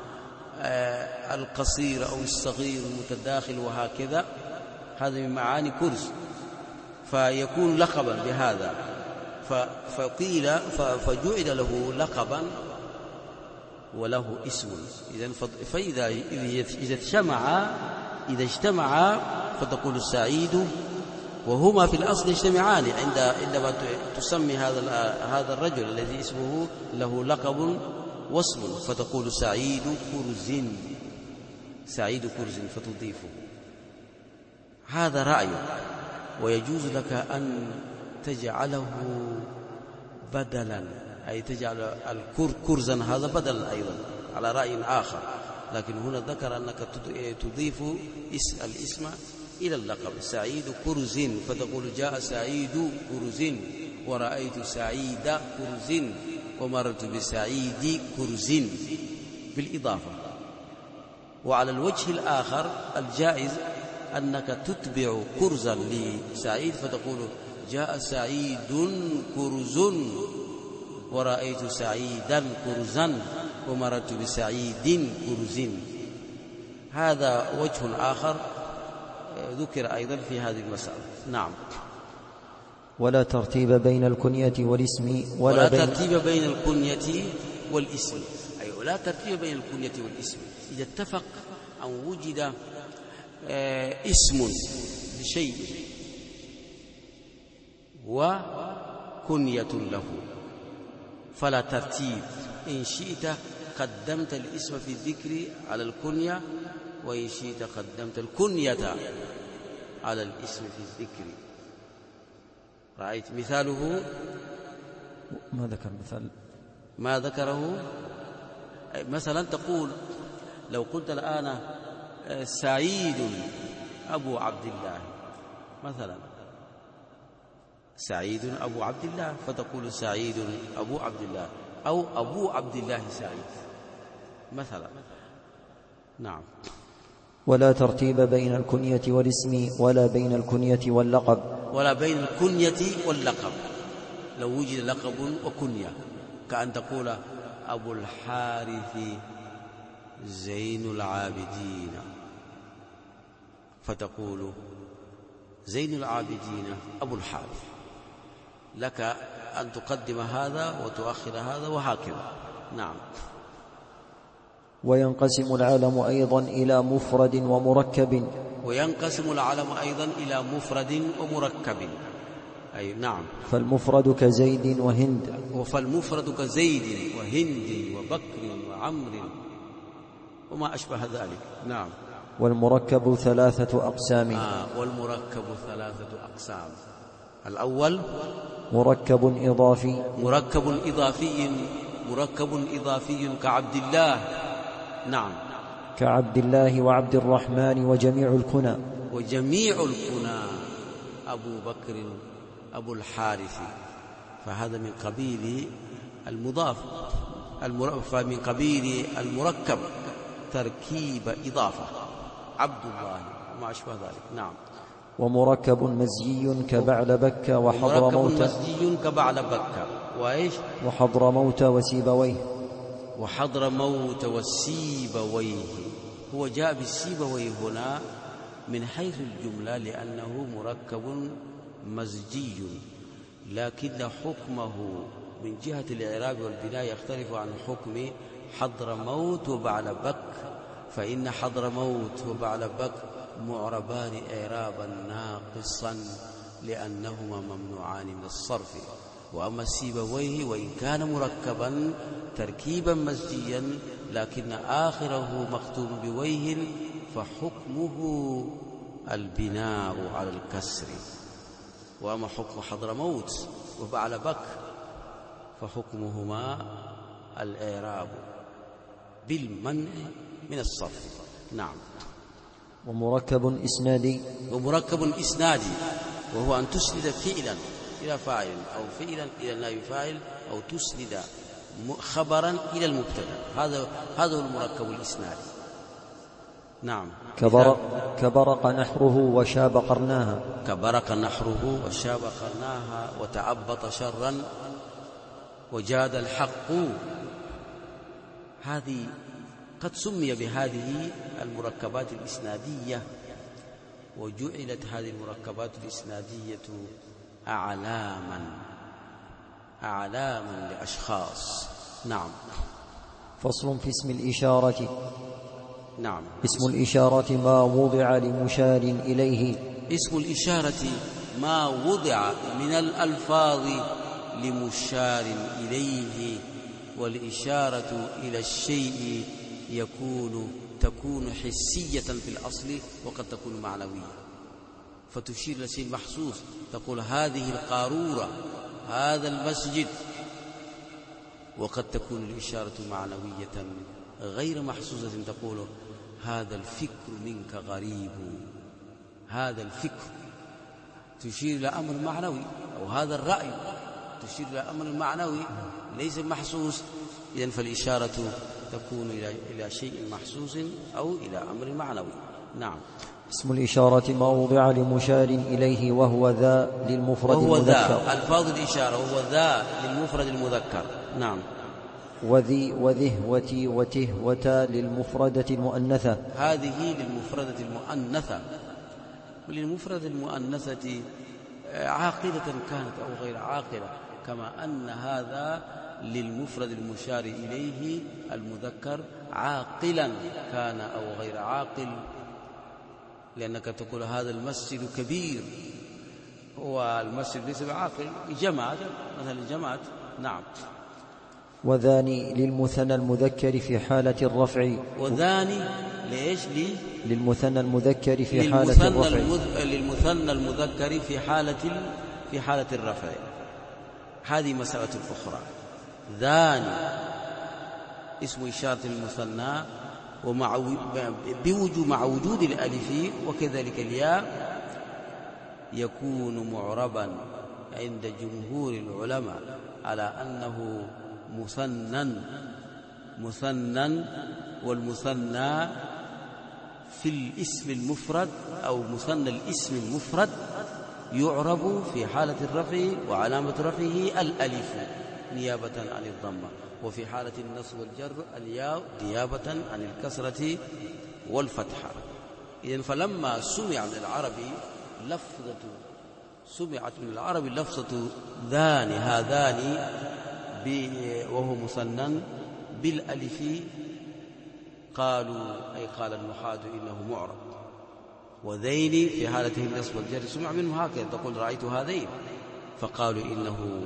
القصير أو الصغير المتداخل وهكذا، هذا من معاني كرز، فيكون لقبا بهذا، فقيل فجعل له لقبا وله اسم. فإذا اجتمعا فتقول سعيد، وهما في الأصل يجتمعان عندما تسمي هذا الرجل الذي اسمه له لقب واسم، فتقول سعيد كرز فتضيفه. هذا رأي، ويجوز لك أن تجعله بدلا، أي تجعل كرزا هذا بدلا أيضا على رأي آخر، لكن هنا ذكر أنك تضيف الاسم إلى اللقب. سعيد كرز فتقول جاء سعيد كرز، ورأيت سعيد كرز، ومررت بسعيد كرز بالإضافة. وعلى الوجه الآخر الجائز أنك تتبع كرزا لسعيد فتقول جاء سعيد كرز ورأيت سعيدا كرزا ومررت بسعيد كرز. هذا وجه آخر ذكر أيضا في هذه المسألة. نعم. ولا ترتيب بين الكنية والاسم ولا ترتيب بين الكنية والاسم، أي ولا ترتيب بين الكنية والاسم. إذا اتفق أن وجد اسم لشيء وكنية له فلا ترتيب. إن شئت قدمت الاسم في الذكر على الكنية، وإن شئت قدمت الكنية على الاسم في الذكر. رأيت مثاله؟ ما ذكر مثال، ما ذكره. مثلا تقول لو قلت الآن سعيد أبو عبد الله مثلا، سعيد أبو عبد الله، فتقول سعيد أبو عبد الله أو أبو عبد الله سعيد مثلا. نعم. ولا ترتيب بين الكنية والاسم ولا بين الكنية واللقب. ولا بين الكنية واللقب. لو وجد لقب وكنية، كأن تقول أبو الحارث زين العابدين، فتقول زين العابدين أبو الحارث، لك أن تقدم هذا وتؤخر هذا وهكذا. نعم. وينقسم العلم أيضا إلى مفرد ومركب. وينقسم العلم أيضا إلى مفرد ومركب. أي نعم. فالمفرد كزيد وهند. فالمفرد كزيد وهند وبكر وعمر وما أشبه ذلك. نعم. والمركب ثلاثة أقسام. والمركب ثلاثة أقسام. الأول مركب إضافي. مركب إضافي كعبد الله. نعم. كعبد الله وعبد الرحمن وجميع الكنى. أبو بكر أبو الحارث، فهذا من قبيل المضاف، فمن قبيل المركب تركيب إضافة، عبد الله وما أشبه ذلك. نعم. ومركب مزجي كبعلبك وحضرموت. مزجي كبعلبك وإيش؟ وحضرموت وسيبويه. وحضرموت والسيبويه. هو جاء بالسيبويه هنا من حيث الجملة لأنه مركب مزجي، لكن حكمه من جهة الإعراب والبناء يختلف عن حكم حضرموت وبعلبك، فإن حضرموت وبعلبك معربان إعرابا ناقصا لأنهما ممنوعان من الصرف. وأما السيبويه وإن كان مركبا تركيبا مزجيا لكن آخره مختوم بويه، فحكمه البناء على الكسر. وأما حكم حضرموت وبعلبك فحكمهما الإعراب بالمنع من الصرف. نعم. ومركب إسنادي وهو أن تسند فعلا إلى فاعل أو فعلا إلى نائب فاعل أو تسند خبرا إلى المبتدا. هذا هو المركب الإسنادي. نعم. كبرق نحره وشاب قرناها. كبرق نحره وشاب قرناها وتعبط شرا وجاد الحق. هذه قد سمي بهذه المركبات الإسنادية، وجعلت هذه المركبات الإسنادية أعلاما لأشخاص. نعم. فصل في اسم الإشارة. نعم. اسم الإشارة ما وضع لمشار إليه. اسم الإشارة ما وضع من الألفاظ لمشار إليه. والإشارة إلى الشيء تكون حسية في الأصل وقد تكون معنوية، فتشير إلى شيء محسوس، تقول هذه القارورة، هذا المسجد، وقد تكون الإشارة معنوية غير محسوسة، تقول هذا الفكر منك غريب، هذا الفكر تشير إلى أمر معنوي، أو هذا الرأي تشير إلى أمر معنوي ليس محسوس. إذن فالإشارة تكون إلى شيء محسوس أو إلى أمر معنوي. نعم. اسم الإشارة ما وضع لمشار إليه وهو ذا للمفرد المذكر. ألفاظ الإشارة وهو ذا للمفرد المذكر. نعم. وذي وذه وتي وته وتا للمفردة المؤنثة، هذه للمفردة المؤنثة. وللمفردة المؤنثة عاقلة كانت أو غير عاقلة، كما أن هذا للمفرد المشار إليه المذكر عاقلا كان أو غير عاقل، لأنك تقول هذا المسجد كبير، هو المسجد ليس بعاقل، جماد مثلا الجماد. نعم. وذاني للمثنى المذكر في حالة الرفع. وذاني ليش؟ للمثنى المذكر في حالة الرفع. للمثنى المذكر في حالة الرفع. هذه مسألة أخرى. ذاني اسم إشارة المثنى مع وجود الألف وكذلك الياء يكون معربا عند جمهور العلماء على أنه مثنى، والمثنى في الاسم المفرد أو مثنى الاسم المفرد يعرب في حالة الرفع وعلامة رفعه الألف نيابة عن الضمة، وفي حالة النصب والجر الياء نيابة عن الكسرة والفتحة. إذن فلما سمعت من العرب لفظة ذان هذان وهو مثنى بالألف قالوا أي قال النحاة إنه معرب. وذين في حالته النصب والجر سمع منه هكذا، تقول رأيت هذين، فقالوا إنه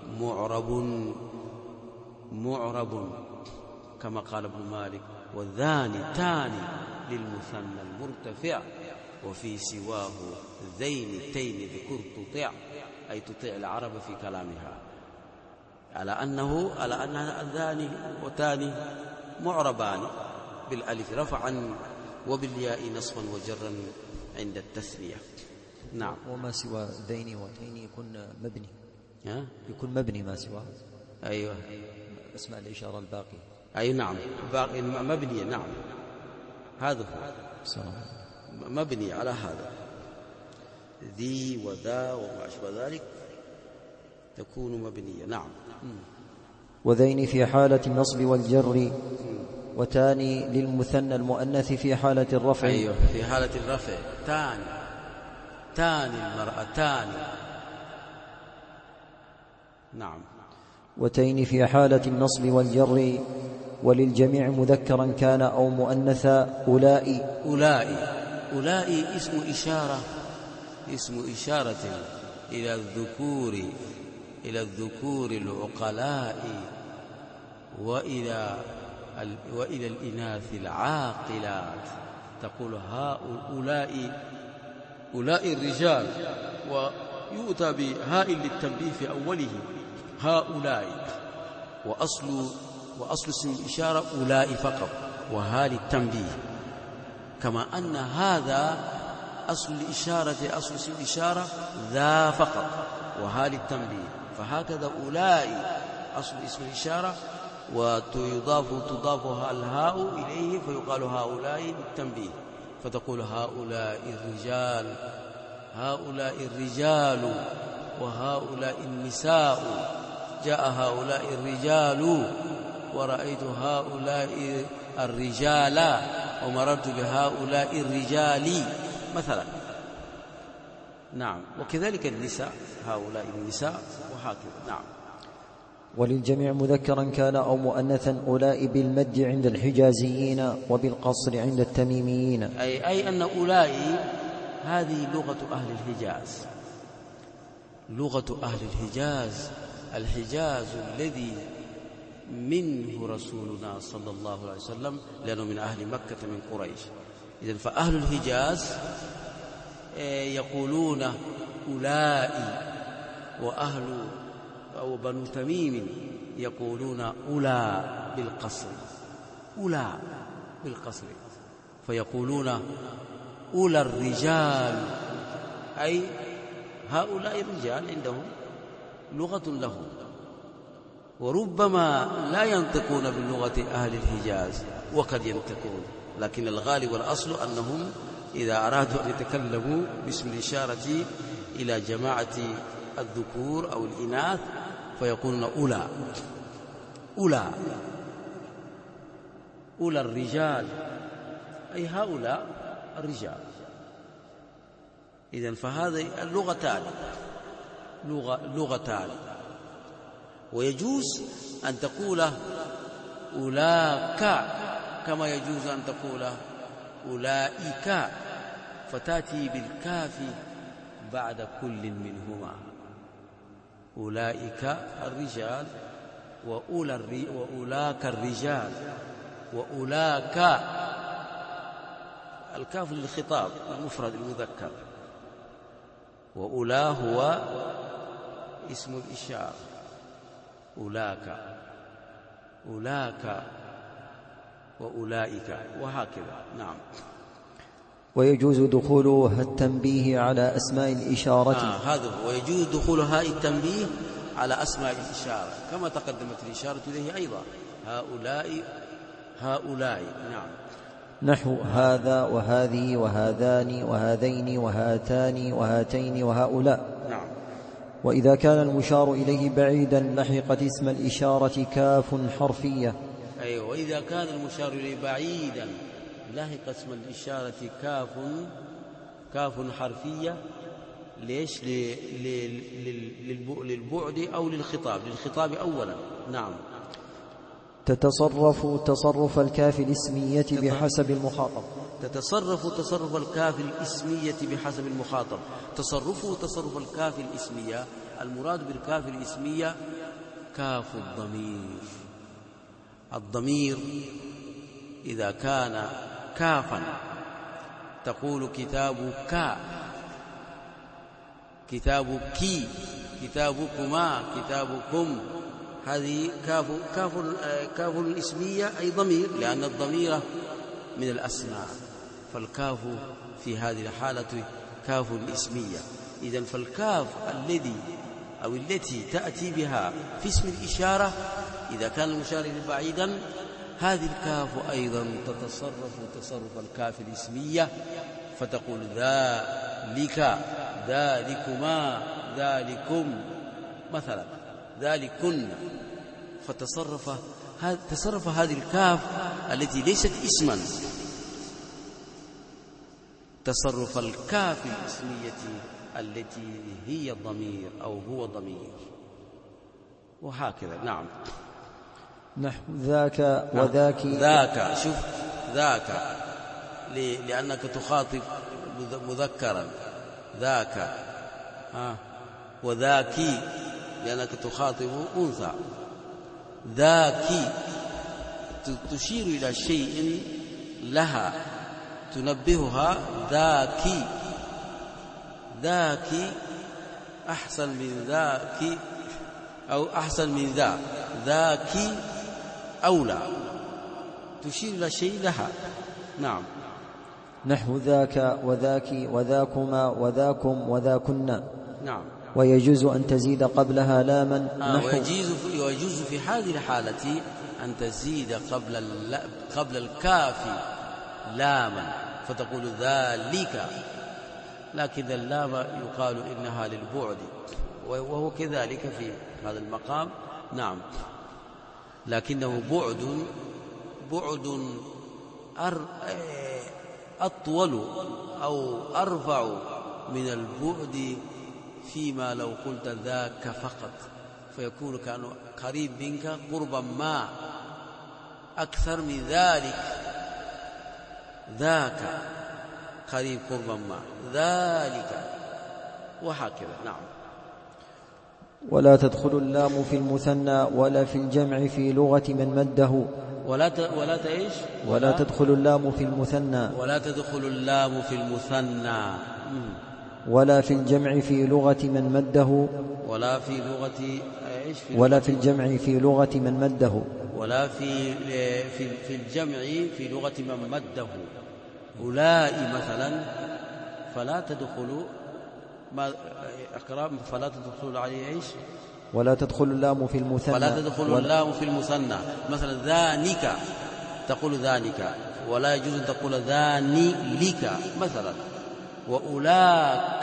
معرب كما قال ابن مالك والذاني تاني للمثنى المرتفع وفي سواه ذين تين ذكر تطيع، أي تطيع العرب في كلامها، على أن الذاني وتاني معربان بالألف رفعا وبالياء نصبا وجرا عند التثنية. نعم. وما سوى ذين وتين يكون مبني، يكون مبني ما سواه. أيوة، اسمع الإشارة الباقي. أي نعم، باقي مبني. نعم، هذا هو مبني على هذا، ذي وذا وما أشبه ذلك تكون مبنية. نعم. وذين في حالة النصب والجر، وتاني للمثنى المؤنث في حالة الرفع. أيوة، في حالة الرفع تاني المرأتان. نعم. وتين في حالة النصب والجر، وللجميع مذكرا كان أو مؤنثا أولئي اسم إشارة إلى الذكور العقلاء وإلى الإناث العاقلات. تقول هؤلاء الرجال، ويؤتى بهاء للتنبيه في أوله هؤلاء، وأصل اسم الإشارة أولئك فقط وها للتنبيه، كما أن هذا أصل اسم الإشارة ذا فقط وها للتنبيه، فهكذا أولئك أصل اسم الإشارة وتضاف الهاء إليه فيقال هؤلاء للتنبيه، فتقول هؤلاء الرجال وهؤلاء النساء، جاء هؤلاء الرجال ورأيت هؤلاء الرجال ومررت بهؤلاء الرجال مثلا. نعم. وكذلك النساء، هؤلاء النساء وهكذا. نعم. وللجميع مذكرا كان أو مؤنثا أولئك بالمد عند الحجازيين وبالقصر عند التميميين. أي أن أولئك هذه لغة أهل الحجاز، الحجاز الذي منه رسولنا صلى الله عليه وسلم، لأنه من أهل مكة من قريش. إذن فأهل الحجاز يقولون أولئك، وأهل أو بنو تميم يقولون أولى بالقصر، فيقولون أولى الرجال، أي هؤلاء الرجال عندهم لغة لهم، وربما لا ينطقون بلغة أهل الحجاز وقد ينطقون، لكن الغالب والأصل أنهم إذا أرادوا أن يتكلموا باسم الإشارة إلى جماعة الذكور أو الإناث فيقولون أولى. أولى الرجال، أي هؤلاء الرجال. إذن فهذه لغتان. ويجوز أن تقول أولاك كما يجوز أن تقول أولئك، فتأتي بالكاف بعد كل منهما. أولئك الرجال، وأولاك الرجال، وأولاك الكاف للخطاب المفرد المذكر، وأولى هو اسم الإشارة. أولاك وأولئك وهكذا. نعم. ويجوز دخول التنبيه على أسماء الإشارة. هذا هو، ويجوز دخول هاء التنبيه على أسماء الإشارة كما تقدمت الإشارة إليه أيضا. هؤلاء. نعم. نحو هذا وهذه وهذان وهذين وهاتان وهاتين وهؤلاء. نعم. وإذا كان المشار إليه بعيدا لحقت اسم الإشارة كاف حرفية. أيوة، وإذا كان المشار إليه بعيدا لحق اسم الإشارة كاف حرفية. ليش؟ للبعد أو للخطاب أولا. نعم. تتصرف تصرف الكاف الاسمية بحسب المخاطب. تتصرف تصرف الكاف الاسمية بحسب المخاطب. تصرفه تصرف الكاف الاسمية. المراد بالكاف الاسمية كاف الضمير إذا كان كافا تقول كتابك، كتابك، كتابكما، كتابكم. هذه كاف الاسمية أي ضمير، لأن الضمير من الأسماء، فالكاف في هذه الحالة كاف الاسمية. إذن فالكاف الذي أو التي تأتي بها في اسم الإشارة إذا كان المشار بعيدا، هذه الكاف أيضا تتصرف تصرف الكاف الاسمية، فتقول ذلك، ذلكما، ذلكم مثلا، ذلكن. تصرف هذه الكاف التي ليست اسما تصرف الكاف الاسمية التي هي الضمير أو هو ضمير، وهكذا. نعم. نحو ذاك وذاك. ذاك، شوف ذاك لأنك تخاطب مذكرا، ذاك. وذاكي لأنك تخاطب أنثى. ذاكي تشير إلى شيء لها تنبهها. ذاكي، ذاكي أحسن من ذاك أو أحسن من ذا. ذاكي أولى، تشير إلى شيء لها. نعم. نحو ذاك وذاك وذاكما وذاكم وذاكن. نعم. ويجوز أن تزيد قبلها لاما. ويجوز في هذه الحالة أن تزيد قبل الكاف لاما، فتقول ذلك، لكن اللام يقال إنها للبعد، وهو كذلك في هذا المقام. نعم. لكنه بعد أطول أو أرفع من البعد فيما لو قلت ذاك فقط، فيكون كأنه قريب منك قربا ما أكثر من ذلك. ذاك قريب قربا ما، ذلك، وهكذا. نعم. ولا تدخل اللام في المثنى ولا في الجمع في لغة من مده. ولا تدخل اللام في المثنى. ولا تدخل اللام في المثنى. ولا في الجمع في لغة من مده. ولا في لغة ولا في الجمع في لغة من مده. ولا في الجمع في لغة من مده. أولئك مثلا فلا تدخل ما أقرأ، فلا تدخل عليه إيش؟ ولا تدخل اللام في المثنى. ولا تدخل اللام في المثنى. مثلا ذانك تقول ذانك، ولا يجوز أن تقول ذاني لك مثلا. وأولاك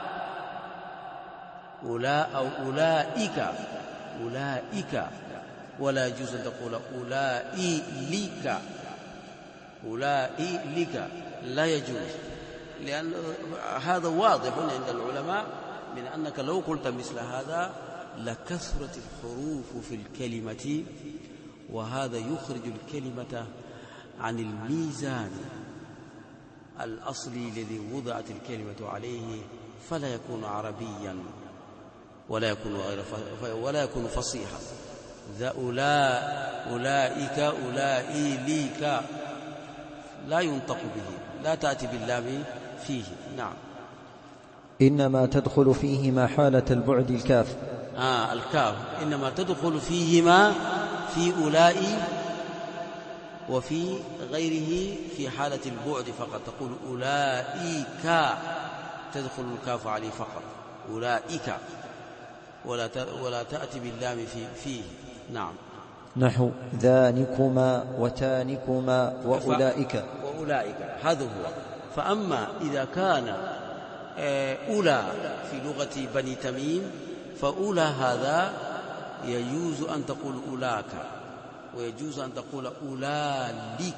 أو أولئك ولا يجوز أن تقول أولئك، أولئك لا يجوز، لأن هذا واضح عند العلماء من أنك لو قلت مثل هذا لكثرت الحروف في الكلمة، وهذا يخرج الكلمة عن الميزان الأصلي الذي وضعت الكلمة عليه، فلا يكون عربيا ولا يكون فصيحا. ذا أولئك أولئك لا ينطق به، لا تأتي باللام فيه. نعم. إنما تدخل فيهما حالة البعد الكاف. الكاف إنما تدخل فيهما في أولئك وفي غيره في حالة البعد فقط، تقول أولئك تدخل الكاف عليه فقط، أولئك، ولا تأتي باللام فيه. نعم. نحو ذانكما وتانكما وأولئك. هذا هو. فأما إذا كان أولى في لغة بني تميم فأولى هذا يجوز أن تقول أولاك، ويجوز أن تقول أولئك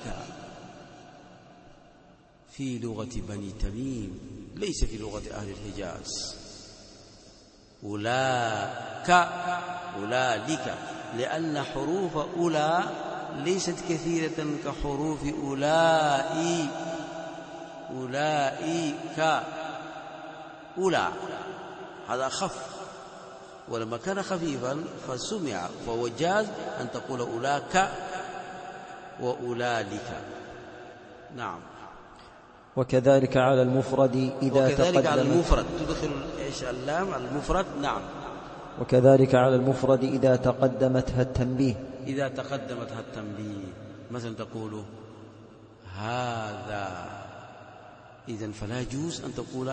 في لغة بني تميم، ليس في لغة أهل الحجاز. أولئك لأن حروف أولى ليست كثيرة كحروف أولئك. أولى هذا أخف، ولما كان خفيفا فسمع، فهو جاز أن تقول أولاك وأولئك. نعم. وكذلك على المفرد إذا وكذلك على المفرد تدخل إيش اللام على المفرد. نعم. وكذلك على المفرد إذا تقدمتها التنبيه. إذا تقدمتها التنبيه مثلا تقول هذا، إذن فلا يجوز أن تقول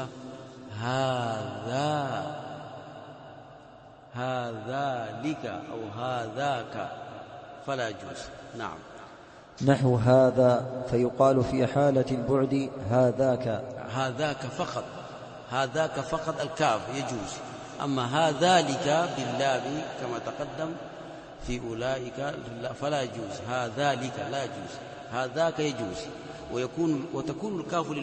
هذا لك أو هذاك، فلا يجوز. نعم. نحو هذا فيقال في حالة البعد هذاك فقط الكاف يجوز. أما هذالك باللام كما تقدم في أولئك فلا يجوز. هذالك لا يجوز، هذاك يجوز، وتكون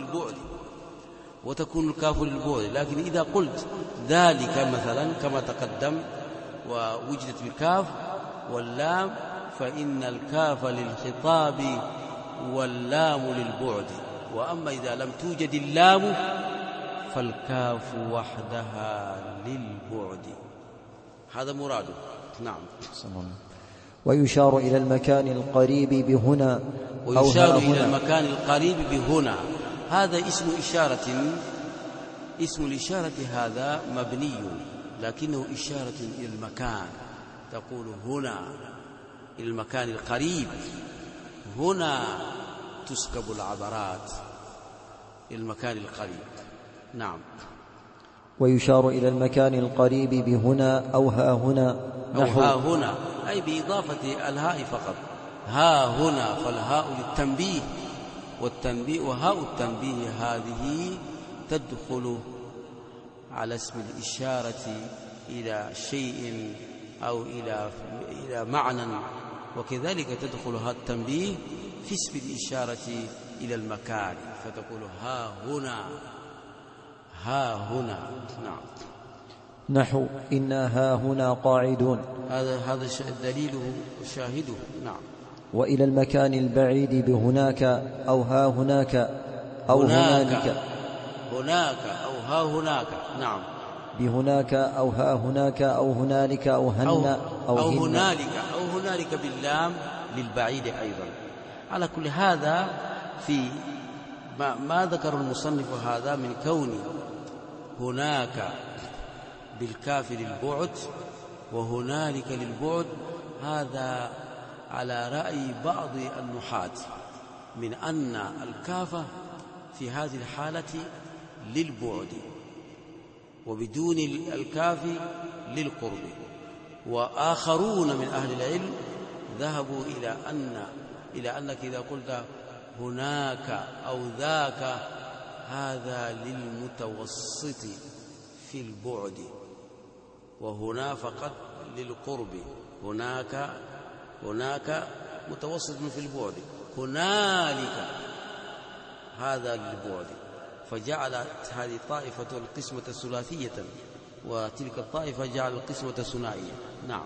الكاف للبعد. لكن إذا قلت ذلك مثلا كما تقدم ووجدت الكاف واللام، فإن الكاف للخطاب واللام للبعد. وأما إذا لم توجد اللام فالكاف وحدها للبعد. هذا مراده. نعم. ويشار إلى المكان القريب بهنا، ويشار إلى المكان القريب بهنا. هذا اسم إشارة. اسم الإشارة هذا مبني لكنه إشارة إلى المكان، تقول هنا إلى المكان القريب. هنا تسكب العبرات إلى المكان القريب. نعم. ويشار إلى المكان القريب بهنا أو ها هنا، أو ها هنا أي بإضافة الهاء فقط. ها هنا فالهاء للتنبيه، والتنبيه وهاء التنبيه هذه تدخل على اسم الإشارة إلى شيء أو إلى معنى، وكذلك تدخل هاء التنبيه في اسم الإشارة إلى المكان، فتقول ها هنا. نعم. نحو إنا ها هنا قاعدون. هذا دليله شاهده. نعم. وإلى المكان البعيد بهناك أو ها هناك أو هنالك. هناك أو ها هناك. نعم. بهناك أو ها هناك أو هنالك أو هن أو هنالك باللام للبعيد أيضا. على كل هذا في ما ذكر المصنف هذا من كون هناك بالكاف للبعد وهنالك للبعد، هذا على رأي بعض النحاة من أن الكاف في هذه الحالة للبعد وبدون الكاف للقرب. وآخرون من أهل العلم ذهبوا إلى أنك إذا قلت هناك أو ذاك هذا للمتوسط في البعد، وهنا فقط للقرب. هناك هناك متوسط في البعد، هنالك هذا للبعد، فجعل هذه الطائفة القسمة ثلاثية، وتلك الطائفة جعل القسمة ثنائية. نعم.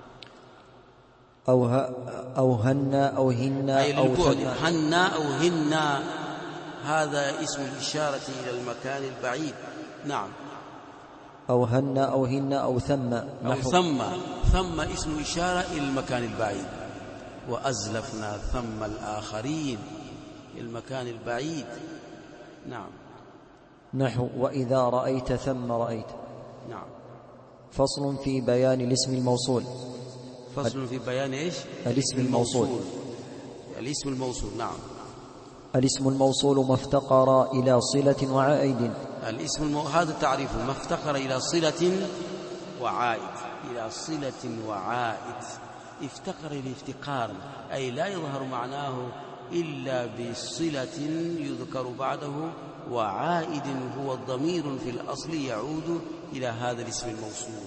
أو هن أو هن أو هن أو هن، هذا اسم الإشارة إلى المكان البعيد. نعم. أو هن أو هن أو ثم، أو ثم اسم إشارة إلى المكان البعيد، وأزلفنا ثم الآخرين، المكان البعيد. نعم. نحو وإذا رأيت ثم رأيت. نعم. فصل في بيان الاسم الموصول. فصل في بيان إيش؟ الاسم الموصول. الاسم الموصول. نعم. الاسم الموصول ما افتقر إلى صلة وعائد. هذا تعريفه، ما افتقر إلى صلة وعائد. إلى صلة وعائد. افتقر الافتقار، أي لا يظهر معناه إلا بصلة يذكر بعده، وعائد هو الضمير في الأصل يعود إلى هذا الاسم الموصول.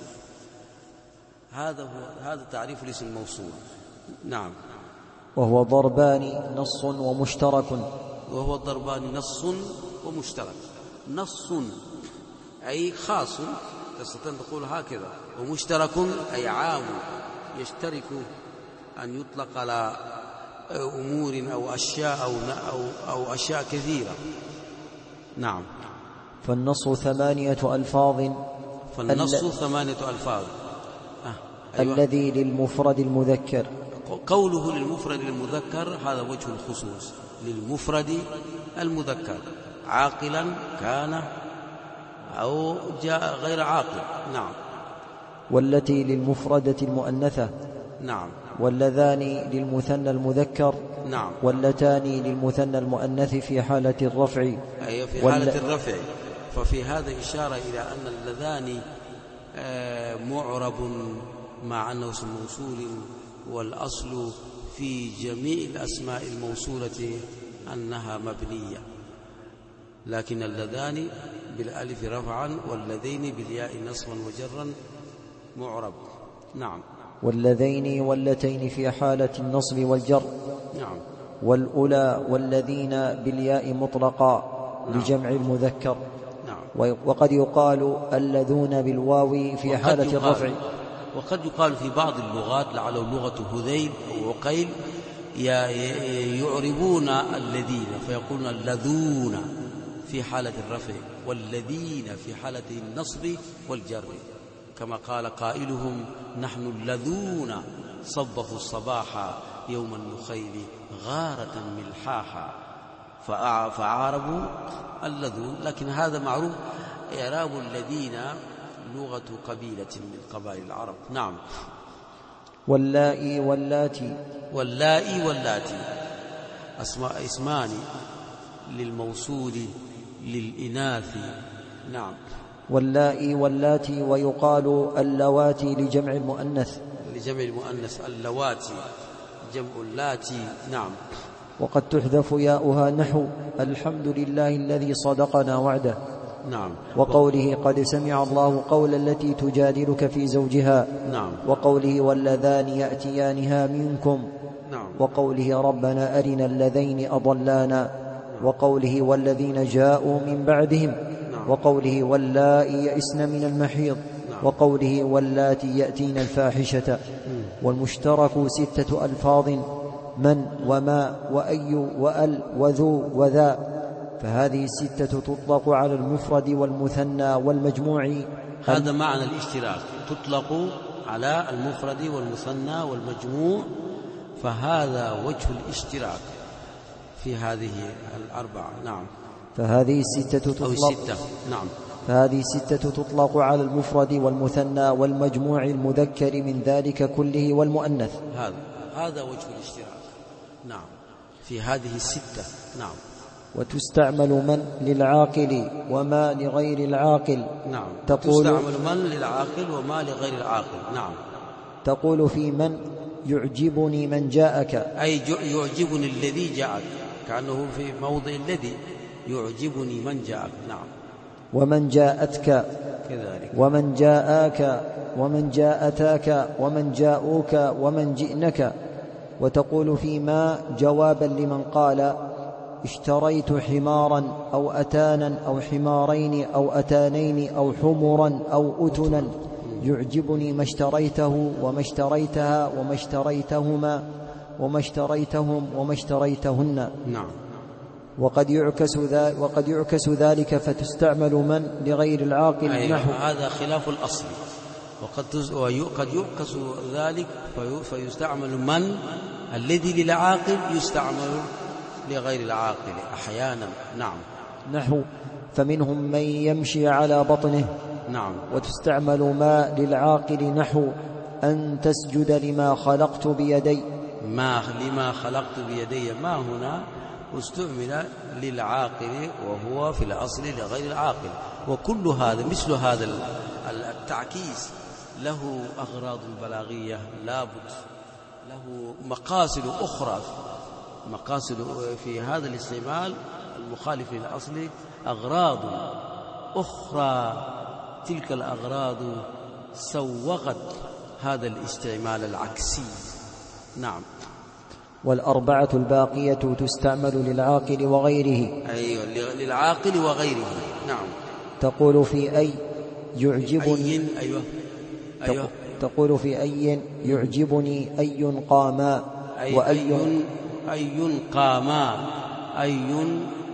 هذا تعريف الاسم الموصول. نعم. وهو ضربان نص ومشترك. وهو ضربان نص ومشترك. نص أي خاص، تستطيع أن تقول هكذا، ومشترك أي عام يشترك أن يطلق على أمور أو أشياء أو أشياء كثيرة. نعم. فالنص 8 ألفاظ. فالنص 8 ألفاظ. أيوة. الذي للمفرد المذكر. قوله للمفرد المذكر هذا وجه الخصوص، للمفرد المذكر، عاقلا كان أو جاء غير عاقل. نعم. والتي للمفردة المؤنثة. نعم. واللذان للمثنى المذكر. نعم. واللتان للمثنى المؤنث في حالة الرفع. أي في حالة الرفع. ففي هذا إشارة إلى أن اللذان معرب مع أنه اسم موصول، والأصل في جميع الأسماء الموصولة أنها مبنية، لكن اللذان بالألف رفعا واللذين بالياء نصبا وجرا معرب. نعم. واللذين واللتين في حالة النصب والجر. نعم. والأولى والذين بالياء مطلقا. نعم. لجمع المذكر. نعم. وقد يقال اللذون بالواو في حالة الرفع. وقد يقال في بعض اللغات، لعله لغة هذيل أو عقيل، يعربون الذين فيقولون اللذون في حالة الرفع، والذين في حالة النصب والجر، كما قال قائلهم نحن الذون صبحوا الصباح يوم النخيل غارة ملحاحا، فعاربوا اللذون. لكن هذا معروف، إعراب الذين لغة قبيلة من قبائل العرب. نعم. واللائي واللاتي. واللائي واللاتي اسمان للموصول للإناث. نعم. واللائي واللاتي، ويقال اللواتي لجمع المؤنث. لجمع المؤنث اللواتي جمع اللاتي. نعم. وقد تحذف ياؤها نحو الحمد لله الذي صدقنا وعده. نعم. وقوله قد سمع الله قول التي تجادلك في زوجها. نعم. وقوله واللذان يأتيانها منكم. نعم. وقوله ربنا أرنا اللذين أضلانا. وقوله والذين جاءوا من بعدهم. نعم. وقوله واللائي يئسن من المحيض. نعم. وقوله واللاتي يأتين الفاحشة. والمشترك 6 ألفاظ: من وما وأي وأل وذو وذا. فهذه 6 تطلق على المفرد والمثنى والمجموع. هذا معنى الاشتراك، تطلق على المفرد والمثنى والمجموع، فهذا وجه الاشتراك في هذه الأربعة. نعم. فهذه 6 تطلق نعم. فهذه 6 تطلق على المفرد والمثنى والمجموع المذكر من ذلك كله والمؤنث. هذا وجه الاشتراك. نعم. في هذه 6. نعم. وتستعمل من للعاقل وما لغير العاقل. نعم. تقول تستعمل من للعاقل وما لغير العاقل. نعم. تقول في من يعجبني من جاءك، أي يعجبني الذي جاءك، كأنه في موضع الذي يعجبني من جاءك. نعم. ومن جاءتك كذلك، ومن جاءك ومن جاءتاك ومن جاءوك ومن جئنك. وتقول في ما جوابا لمن قال اشتريت حمارا أو أتانا أو حمارين أو أتانين أو حمرا أو أتنا يعجبني ما اشتريته وما اشتريتها وما اشتريتهما وما اشتريتهم وما اشتريتهن. نعم. وقد يعكس ذلك فتستعمل من لغير العاقل نحو هذا خلاف الأصل. وقد يعكس ذلك فيستعمل من الذي للعاقل يستعمل لغير العاقل أحيانا. نعم. نحو فمنهم من يمشي على بطنه. نعم. وتستعمل ما للعاقل نحو أن تسجد لما خلقت بيدي. لما خلقت بيدي ما هنا استعمل للعاقل وهو في الأصل لغير العاقل. وكل هذا مثل هذا التعكيس له أغراض بلاغية لابد له مقاصد أخرى. مقاصد في هذا الاستعمال المخالف للأصل أغراض أخرى، تلك الأغراض سوغت هذا الاستعمال العكسي. نعم. والأربعة الباقية تستعمل للعاقل وغيره. أيوة للعاقل وغيره. نعم. تقول في أي يعجبني أيوة. تقول في أي يعجبني أي قاما أي قاما. أي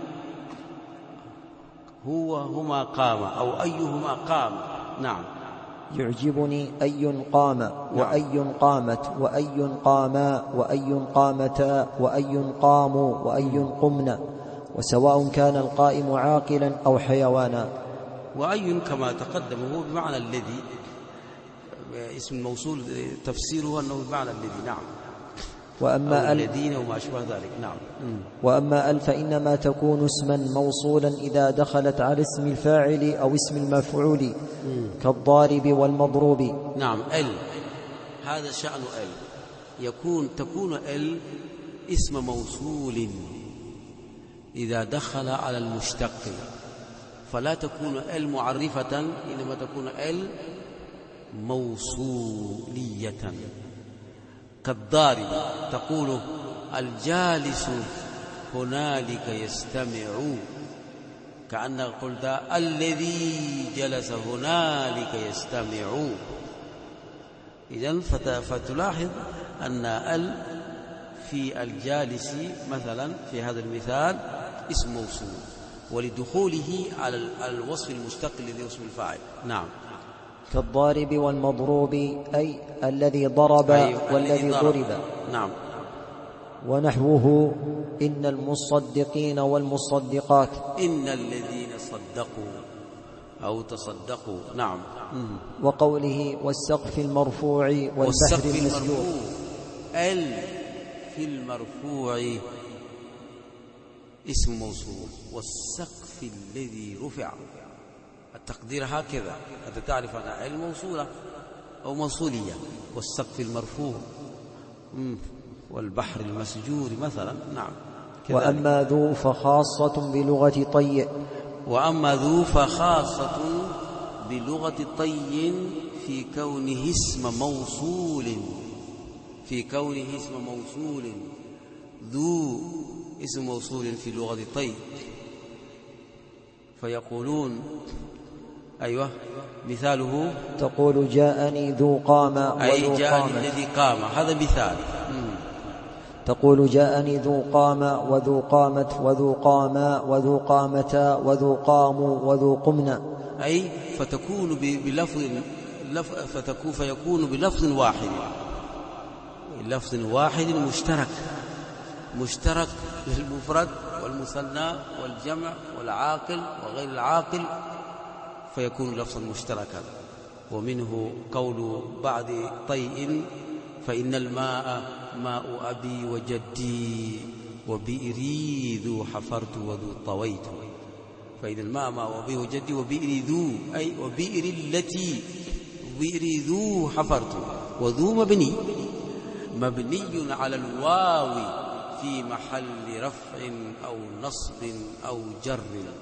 هما قام أو أيهما قام. نعم. يعجبني أي قام وأي قامت وأي قاما وأي قامتا وأي قاموا وأي قمنا، وسواء كان القائم عاقلا أو حيوانا. وأي كما تقدم هو بمعنى الذي، اسم الموصول تفسيره أنه بمعنى الذي. نعم. وأما الذين وما أشبه ذلك. نعم. وأما فإنما تكون اسما موصولا إذا دخلت على اسم الفاعل أو اسم المفعول كالضارب والمضروب. نعم. هذا شأن تكون اسم موصول إذا دخل على المشتق، فلا تكون معرفة، إنما تكون موصولية. كالضارب تقول الجالس هنالك يستمع، كأنك قلت الذي جلس هنالك يستمع. إذن فتلاحظ أن في الجالس مثلا في هذا المثال اسم موصول، ولدخوله على الوصف المشتق الذي هو اسم الفاعل. نعم. كالضارب والمضروب أي الذي ضرب والذي ضرب. نعم. ونحوه إن المصدقين والمصدقات، إن الذين صدقوا أو تصدقوا. نعم. وقوله والسقف المرفوع والبحر المسجور. في المرفوع اسم موصول، والسقف الذي رفع التقدير هكذا، أنت تعرف أنها موصولة أو موصولية. والسقف المرفوع والبحر المسجور مثلا. نعم. وأما ذو فخاصة بلغة طي. وأما ذو فخاصة بلغة طي في كونه اسم موصول، ذو اسم موصول في لغة طي. فيقولون أيوة مثاله تقول جاءني ذو قام وذو جاءني الذي قام، هذا مثال. تقول جاءني ذو قام وذو قامت وذو قاما وذو قامتا وذو قاموا وذو قمنا. أي فيكون بلفظ واحد، لفظ واحد مشترك للمفرد والمثنى والجمع والعاقل وغير العاقل، فيكون لفظا مشتركا. ومنه قول بعض طيء فإن الماء ماء أبي وجدي وبئري ذو حفرت وذو طويت. فإن الماء ماء أبي وجدي وبئري ذو، أي وبئري التي بئري ذو حفرت، وذو مبني على الواو في محل رفع أو نصب أو جر.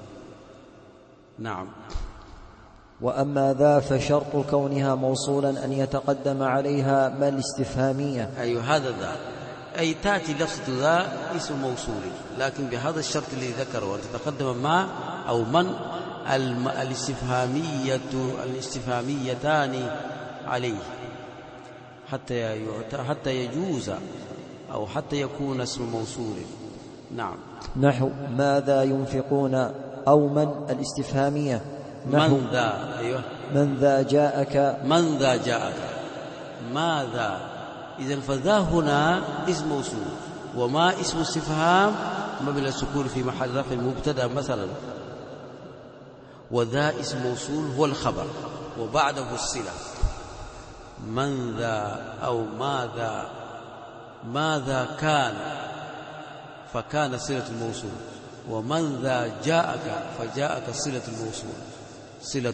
نعم. وأما ذا فشرط كونها موصولا أن يتقدم عليها ما الاستفهامية. أي هذا ذا أي تأتي لفظة ذا اسم موصول، لكن بهذا الشرط الذي ذكره أن تتقدم ما أو من الاستفهاميتان عليه حتى يجوز أو حتى يكون اسم موصول. نعم. نحو ماذا ينفقون أو من الاستفهامية. من ذا. أيوه. من ذا جاءك. من ذا جاءك. ماذا. إذن فذا هنا اسم موصول، وما اسم استفهام مبني على السكون في محل رفع مبتدأ مثلا، وذا اسم موصول هو الخبر وبعده الصلة. من ذا أو ماذا كان فكان صلة الموصول، ومن ذا جاءك فجاءك صلة الموصول. صلة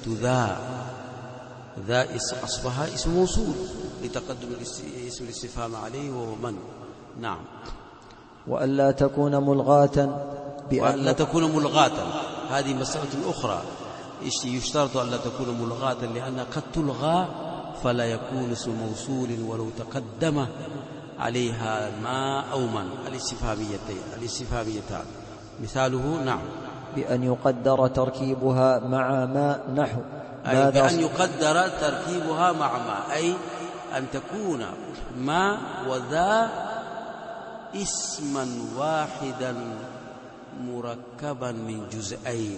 ذا أصبح اسم موصول لتقدم اسم الاستفهام عليه وهو من. نعم. وألا تكون ملغاة وألا تكون ملغاة، هذه مسألة أخرى. يشترط ألا تكون ملغاة، لأن قد تلغى فلا يكون اسم موصول ولو تقدم عليها ما أو من الاستفهاميتان. مثاله. نعم. بأن يقدر تركيبها مع ما. نحو أي بأن يقدر تركيبها مع ما، أي أن تكون ما وذا اسما واحدا مركبا من جزئين،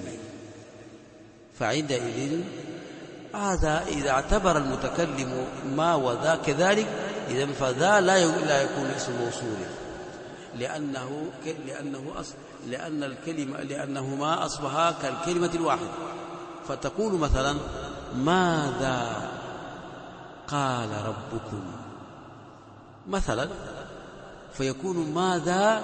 فعندئذ هذا إذا اعتبر المتكلم ما وذا كذلك، إذن فذا لا يكون اسم موصول، لأنهما أصبحا كالكلمة الواحدة. فتقول مثلا ماذا قال ربكم مثلا، فيكون ماذا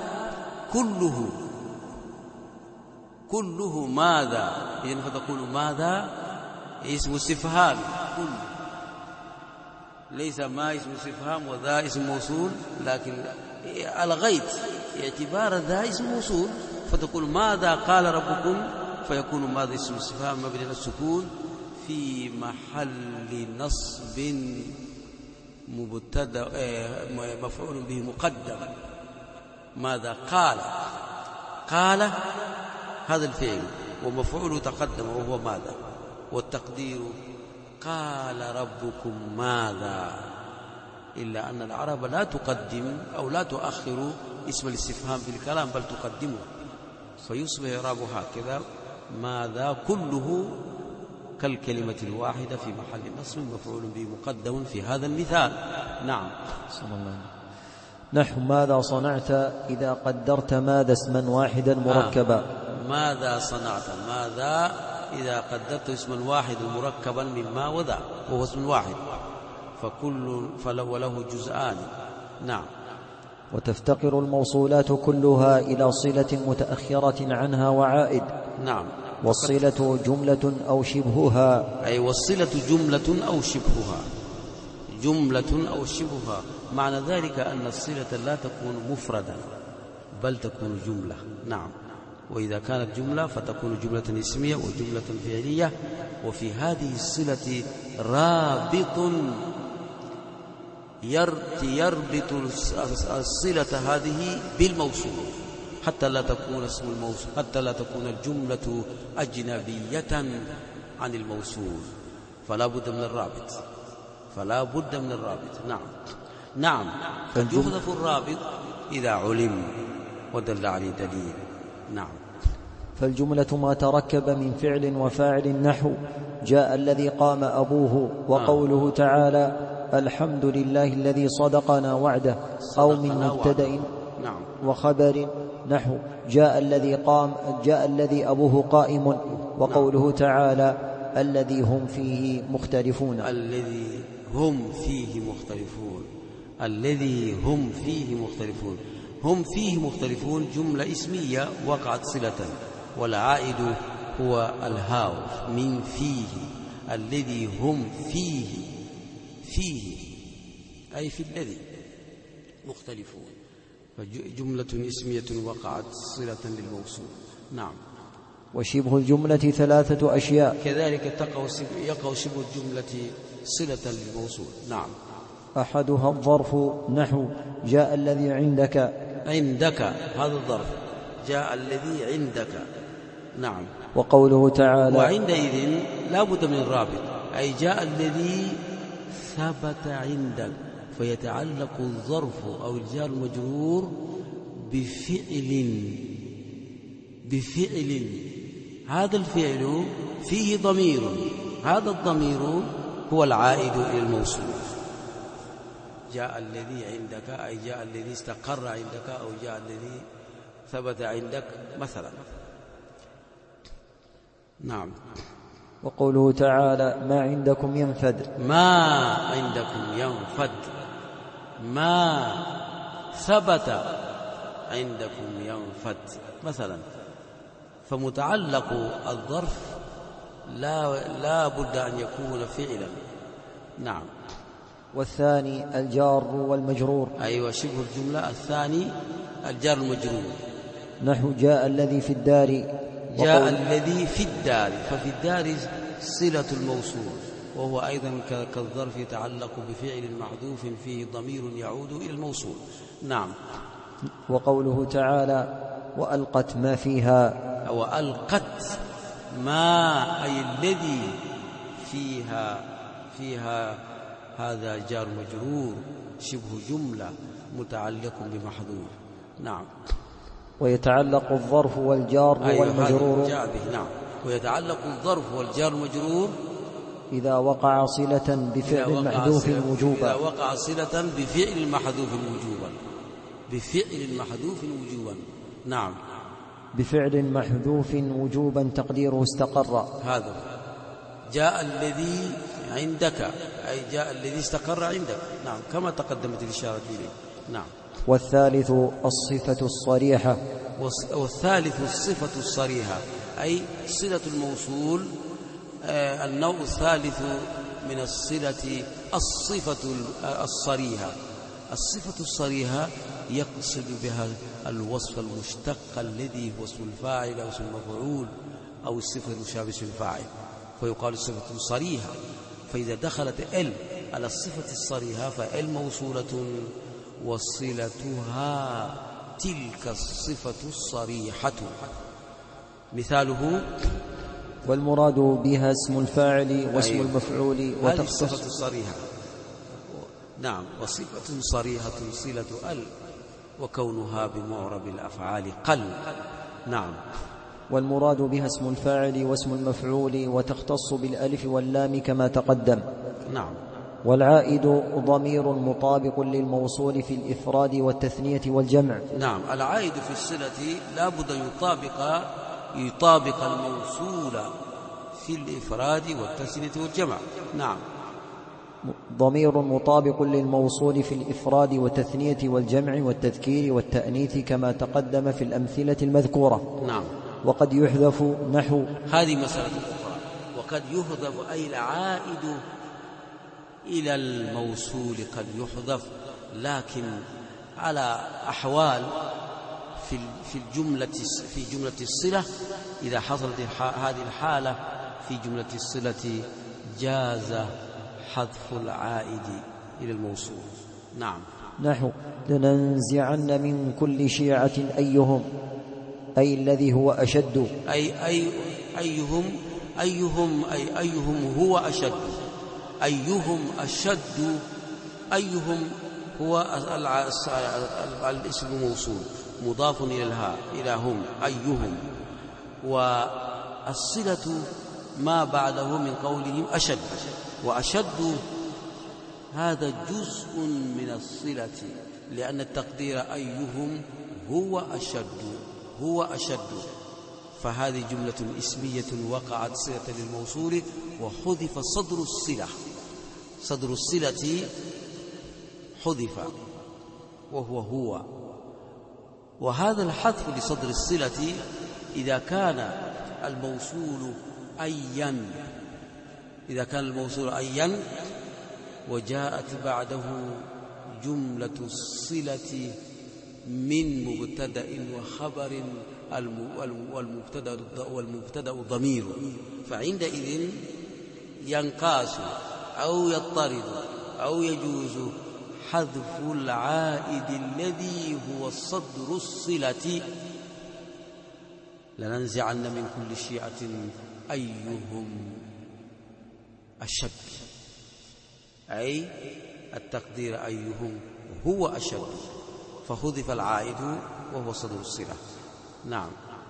كله ماذا، إذن فتقول ماذا اسم استفهام كله، ليس ما اسم استفهام وذا اسم موصول، لكن ألغيت اعتبار ذا اسم موصول، فتقول ماذا قال ربكم، فيكون ماذا اسم استفهام مبني على السكون في محل نصب مبتدا مفعول به مقدم. ماذا قال هذا الفعل ومفعوله تقدم وهو ماذا، والتقدير قال ربكم ماذا، إلا أن العرب لا تقدم أو لا تؤخر اسم الاستفهام في الكلام بل تقدمه، فيصبح إعرابه هكذا ماذا كله كالكلمة الواحدة في محل نصب مفعول به مقدم في هذا المثال. نعم. صلى الله عليه وسلم. نحو ماذا صنعت إذا قدرت ماذا اسما واحدا مركبا. ماذا صنعت، ماذا إذا قدرت اسما واحدا مركبا من ما وذا وهو اسم واحد، وله جزءان. نعم. وتفتقر الموصولات كلها إلى صلة متأخرة عنها وعائد. نعم. والصلة جملة أو شبهها، أي والصلة جملة أو شبهها. معنى ذلك أن الصلة لا تكون مفردا بل تكون جملة. نعم. وإذا كانت جملة فتكون جملة اسمية وجملة فعلية، وفي هذه الصلة رابط يربط الصلة هذه بالموصول حتى لا تكون اسم الموصول، حتى لا تكون الجملة أجنبية عن الموصول، فلا بد من الرابط. نعم. قد يحذف الرابط إذا علم ودل عليه دليل. نعم. فالجملة ما تركب من فعل وفاعل، نحو جاء الذي قام أبوه، وقوله تعالى الحمد لله الذي صدقنا وعده، أو من مبتدأ وخبر، نحو جاء الذي أبوه قائم، وقوله تعالى الذي هم فيه مختلفون. هم فيه مختلفون جملة اسمية وقعت صلة، والعائد هو الهاو من فيه، الذي هم فيه أي في الذي مختلفون، فجملة اسمية وقعت صلة للموصول. نعم. وشبه الجملة 3 أشياء، كذلك يقع شبه الجملة صلة للموصول. نعم. أحدها الظرف نحو جاء الذي عندك. هذا الظرف، جاء الذي عندك. نعم. وقوله تعالى وعندئذ لا بد من الرابط، أي جاء الذي ثبت عندك، فيتعلق الظرف أو الجار المجرور بفعل هذا الفعل فيه ضمير، هذا الضمير هو العائد إلى الموصول. جاء الذي عندك أي جاء الذي استقر عندك، أو جاء الذي ثبت عندك مثلا. نعم. وقوله تعالى ما عندكم ينفد، ما عندكم ينفد، ما ثبت عندكم ينفد مثلا. فمتعلق الظرف لا بد أن يكون فعلا. نعم. والثاني الجار والمجرور. أيوة، شبه الجملة الثاني الجار المجرور، نحو جاء الذي في الدار. جاء الذي في الدار، ففي الدار صلة الموصول، وهو أيضا كالظرف يتعلق بفعل محذوف فيه ضمير يعود إلى الموصول. نعم. وقوله تعالى وألقت ما فيها، وألقت ما أي الذي فيها هذا جار مجرور شبه جملة متعلق بمحذوف. نعم. ويتعلق الظرف والجار والمجرور. نعم. ويتعلق الظرف والجار المجرور إذا وقع صلة بفعل محذوف وجوبا. إذا وقع صلة بفعل محذوف وجوبا. نعم. بفعل محذوف وجوبا تقديره استقر. هذا جاء الذي عندك أي جاء الذي استقر عندك. نعم، كما تقدمت الإشارة إليه. نعم. والثالث الصفة الصريحة. والثالث الصفة الصريحة أي صلة الموصول. النوع الثالث من الصلة الصفة الصريحة. الصفة الصريحة يقصد بها الوصف المشتق الذي هو اسم الفاعل أو اسم المفعول أو الصفة المشابهة اسم الفاعل، فيقال الصفة الصريحة. فإذا دخلت ال على الصفة الصريحة فال موصولة وصلتها تلك الصفة الصريحة. مثاله والمراد بها اسم الفاعل واسم المفعول هذه الصفة الصريحة. نعم. وصفة صريحة صلة ال وكونها بمعرب الأفعال قل. نعم. والمراد بها اسم الفاعل واسم المفعول وتختص بالألف واللام كما تقدم. نعم. والعائد ضمير مطابق للموصول في الإفراد والتثنية والجمع. نعم. العائد في الصلة لا بد يطابق الموصول في الإفراد والتثنية والجمع. نعم. ضمير مطابق للموصول في الإفراد والتثنية والجمع والتذكير والتأنيث كما تقدم في الأمثلة المذكورة. نعم. وقد يحذف نحو. هذه مسألة أخرى. وقد يحذف أي العائد إلى الموصول قد يحذف، لكن على أحوال في جملة الصلة. إذا حصلت هذه الحالة في جملة الصلة جاز حذف العائد إلى الموصول. نعم. نحو لننزعن من كل شيعة أيهم، أي الذي هو أشد. أيهم هو أشد. أيهم أشد. أيهم هو الاسم موصول مضاف إلى الهاء إلى هم أيهم، والصلة ما بعده من قولهم أشد. وأشد هذا جزء من الصلة، لأن التقدير أيهم هو أشد. فهذه جملة اسمية وقعت صلة للموصول وحذف صدر الصلة حذف وهو. وهذا الحذف لصدر الصلة إذا كان الموصول أيا وجاءت بعده جملة الصلة من مبتدأ وخبر والمبتدأ ضمير، فعندئذ ينقاس أو يضطرد أو يجوز حذف العائد الذي هو صدر الصلة لننزعن من كل شيعة أيهم أشد، أي التقدير أيهم هو أشد، فحذف العائد وهو صدر الصلة. نعم.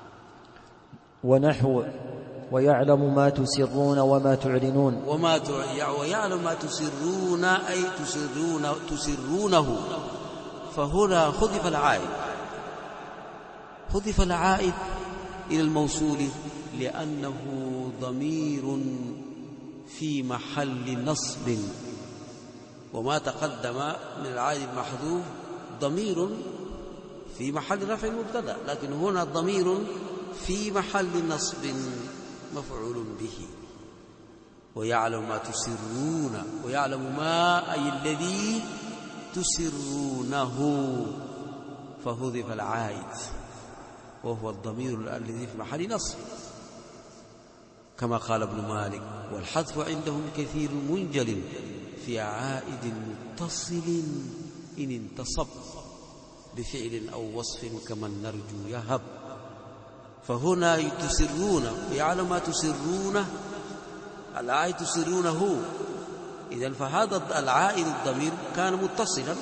ونحو ويعلم ما تسرون وما تعلنون، ويعلم ما تسرون أي تسرونه، فهنا حذف العائد إلى الموصول لأنه ضمير في محل نصب، وما تقدم من العائد المحذوف ضمير في محل رفع مبتدأ، لكن هنا ضمير في محل نصب مفعول به. ويعلم ما تسرون، ويعلم ما أي الذي تسرونه، فحذف العائد وهو الضمير الذي في محل نصب كما قال ابن مالك: والحذف عندهم كثير منجل في عائد متصل إن انتصب بفعل أو وصف كمن نرجو يهب. فهنا تسرون، ويعلم ما تسرونه، العائد تسرونه، إذن فهذا العائد الضمير كان متصلا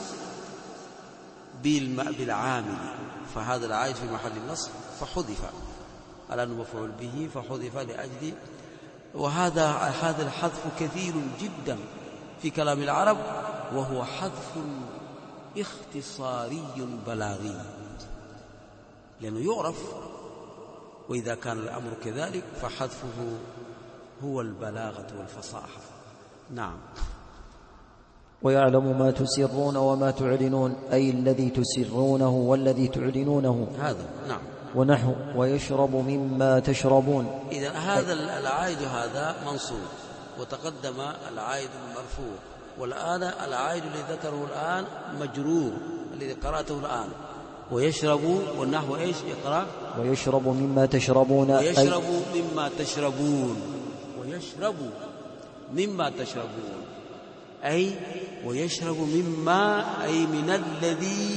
بالعامل، فهذا العائد في محل النصب فحذف على أنه مفعول به، فحذف لأجل. وهذا الحذف كثير جدا في كلام العرب، وهو حذف اختصاري بلاغي، لأنه يعرف، وإذا كان الأمر كذلك فحذفه هو البلاغة والفصاحة. نعم. ويعلم ما تسرون وما تعلنون، أي الذي تسرونه والذي تعلنونه، هذا. نعم. ونحو ويشرب مما تشربون. إذن هذا العائد هذا منصوب، وتقدم العائد المرفوع، والآن العائد الذي ذكره الآن مجرور الذي قرأته الآن. ويشرب، والنحو إيش؟ اقرأ. ويشرب مما تشربون، ويشرب مما تشربون، ويشرب مما تشربون، أي ويشرب مما، أي من الذي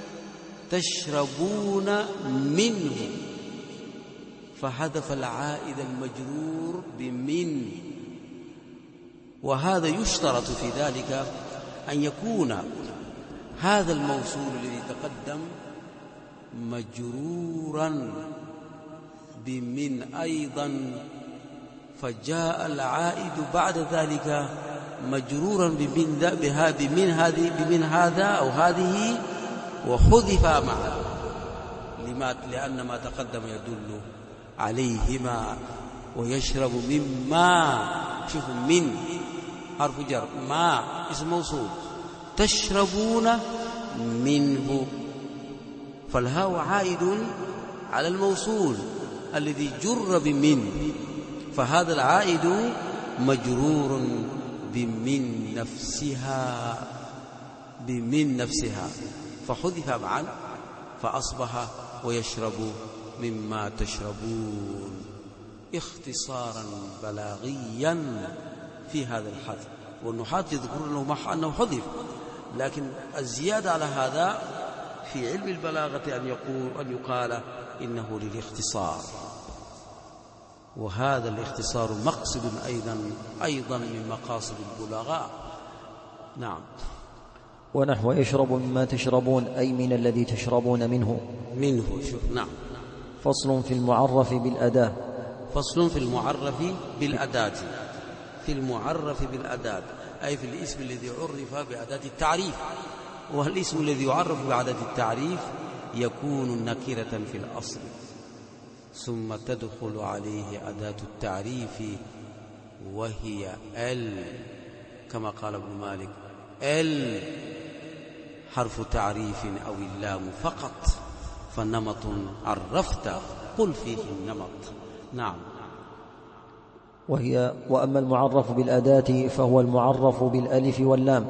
تشربون منه، فحذف العائد المجرور بمن. وهذا يشترط في ذلك أن يكون هذا الموصول الذي تقدم مجرورا بمن أيضا، فجاء العائد بعد ذلك مجرورا بمن هذا أو هذه، وحذف معه لأن ما تقدم يدل عليهما. ويشرب مما، شوفوا من حرف جر، ما اسم موصول، تشربون منه، فالهاء عائد على الموصول الذي جر بمن، فهذا العائد مجرور بمن نفسها فحذف معا، فأصبح ويشرب مما تشربون، اختصارا بلاغيا في هذا الحذف. والنحاة يذكرون أنه حذف، لكن الزيادة على هذا في علم البلاغة أن يقال إنه للاختصار، وهذا الاختصار مقصد أيضا من مقاصد البلغاء. نعم. ونحو يشرب مما تشربون، أي من الذي تشربون منه. شوف. نعم. فصل في المعرف بالأداة. فصل في المعرف بالأداة. في المعرف بالأداة أي في الاسم الذي عرف بأداة التعريف. والاسم الذي يعرف بأداة التعريف يكون نكرة في الأصل، ثم تدخل عليه أداة التعريف وهي ال، كما قال ابن مالك: ال حرف تعريف أو اللام فقط، فنمط عرفت قل فيه النمط. نعم. وأما المعرف بالأداة فهو المعرف بالألف واللام.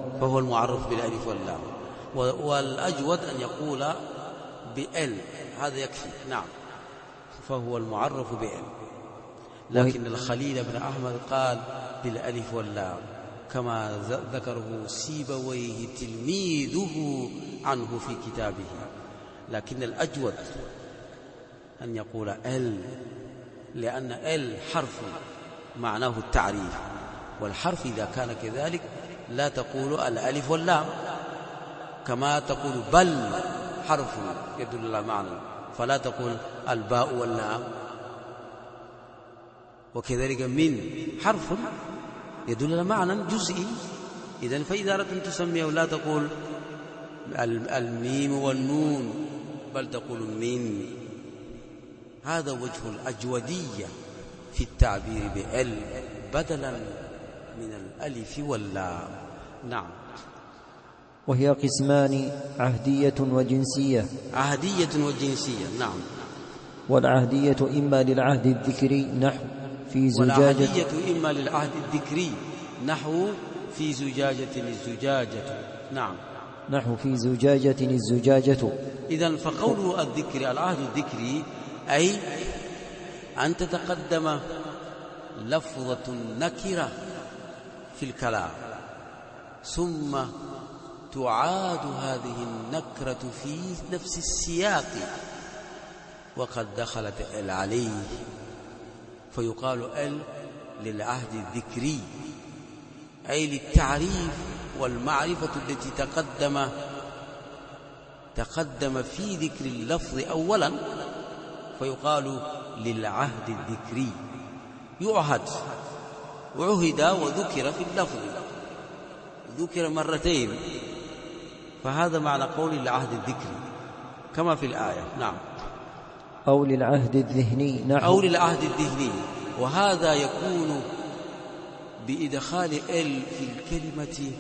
والأجود أن يقول بال، هذا يكفي. نعم. فهو المعرف بال، لكن الخليل بن أحمد قال بالألف واللام، كما ذكره سيبويه تلميذه عنه في كتابه. لكن الأجود أن يقول ال، لأن ال حرف معناه التعريف، والحرف إذا كان كذلك لا تقول الألف واللام، كما تقول بل حرف يدل على معنى، فلا تقول الباء واللام. وكذلك من حرف يدل على معنى جزئي. إذن فإذا أردت أن تسميه لا تقول الميم والنون، بل تقول من. هذا وجه الأجودية في التعبير بال بدلا من الألف واللام. نعم. وهي قسمان: عهدية وجنسية. عهدية وجنسية، نعم. والعهدية إما للعهد الذكري نحو في زجاجة، والعهدية إما للعهد الذكري نحو في زجاجة الزجاجة، نعم، نحو في زجاجة الزجاجة. إذن فقوله الذكري العهد الذكري أي أن تتقدم لفظة نكرة في الكلام ثم تعاد هذه النكرة في نفس السياق وقد دخلت ال عليه، فيقال ال للعهد الذكري أي للتعريف والمعرفة التي تقدم في ذكر اللفظ أولا، فيقال للعهد الذكري. يعهد وعهد وذكر في اللفظ، ذكر مرتين، فهذا معنى قول العهد الذكري كما في الآية. نعم. أو للعهد الذهني نحو، أو للعهد الذهني، وهذا يكون بإدخال ال في الكلمة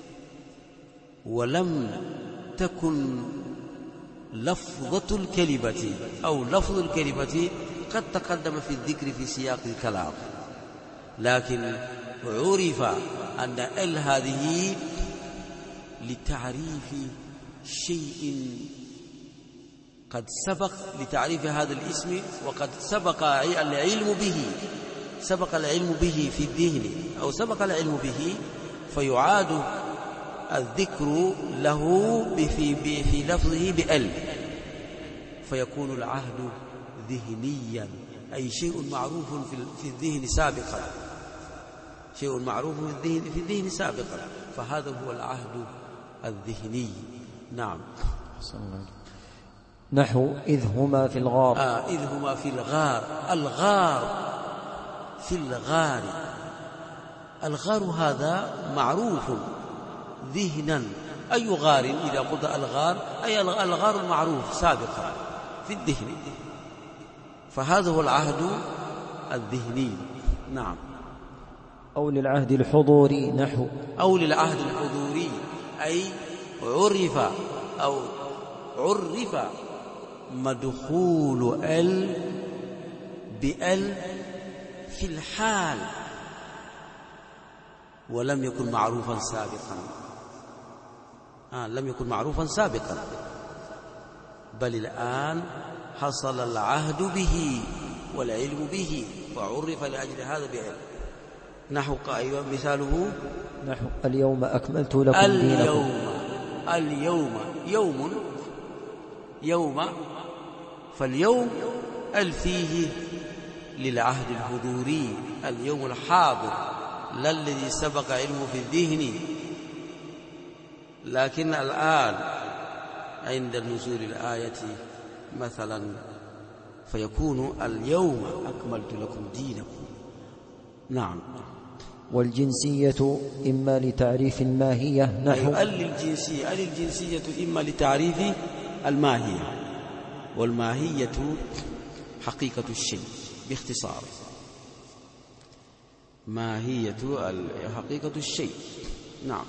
ولم تكن لفظة الكلمة أو لفظ الكلمة قد تقدم في الذكر في سياق الكلام، لكن عرف أن ال هذه لتعريف شيء قد سبق لتعريف هذا الاسم، وقد سبق العلم به في الذهن، أو سبق العلم به، فيعاد الذكر له في لفظه بأل، فيكون العهد ذهنيا أي شيء معروف في الذهن سابقا، شيء معروف في الذهن سابقا، فهذا هو العهد الذهني. نعم. نحو إذ هما في الغار. إذ هما في الغار. الغار في الغار، الغار هذا معروف ذهنا. أي غار؟ إذا قلت الغار أي الغار المعروف سابقا في الذهن، فهذا هو العهد الذهني. نعم. أو للعهد الحضوري نحو، أو للعهد الحضوري أي عرف مدخول ال بال في الحال ولم يكن معروفا سابقا، لم يكن معروفا سابقا، بل الآن حصل العهد به والعلم به فعرف لأجل هذا بعلم. نحو أيوة مثاله نحو اليوم أكملت لكم دينكم. يوم فاليوم ال فيه للعهد الحضوري، اليوم الحاضر لا الذي سبق علمه في الذهن، لكن الآن عند نزول الآية مثلا فيكون اليوم أكملت لكم دينكم. نعم. والجنسية إما لتعريف الماهية نحو، الجنسية إما لتعريف الماهية، والماهية حقيقة الشيء باختصار، ماهية حقيقة الشيء. نعم.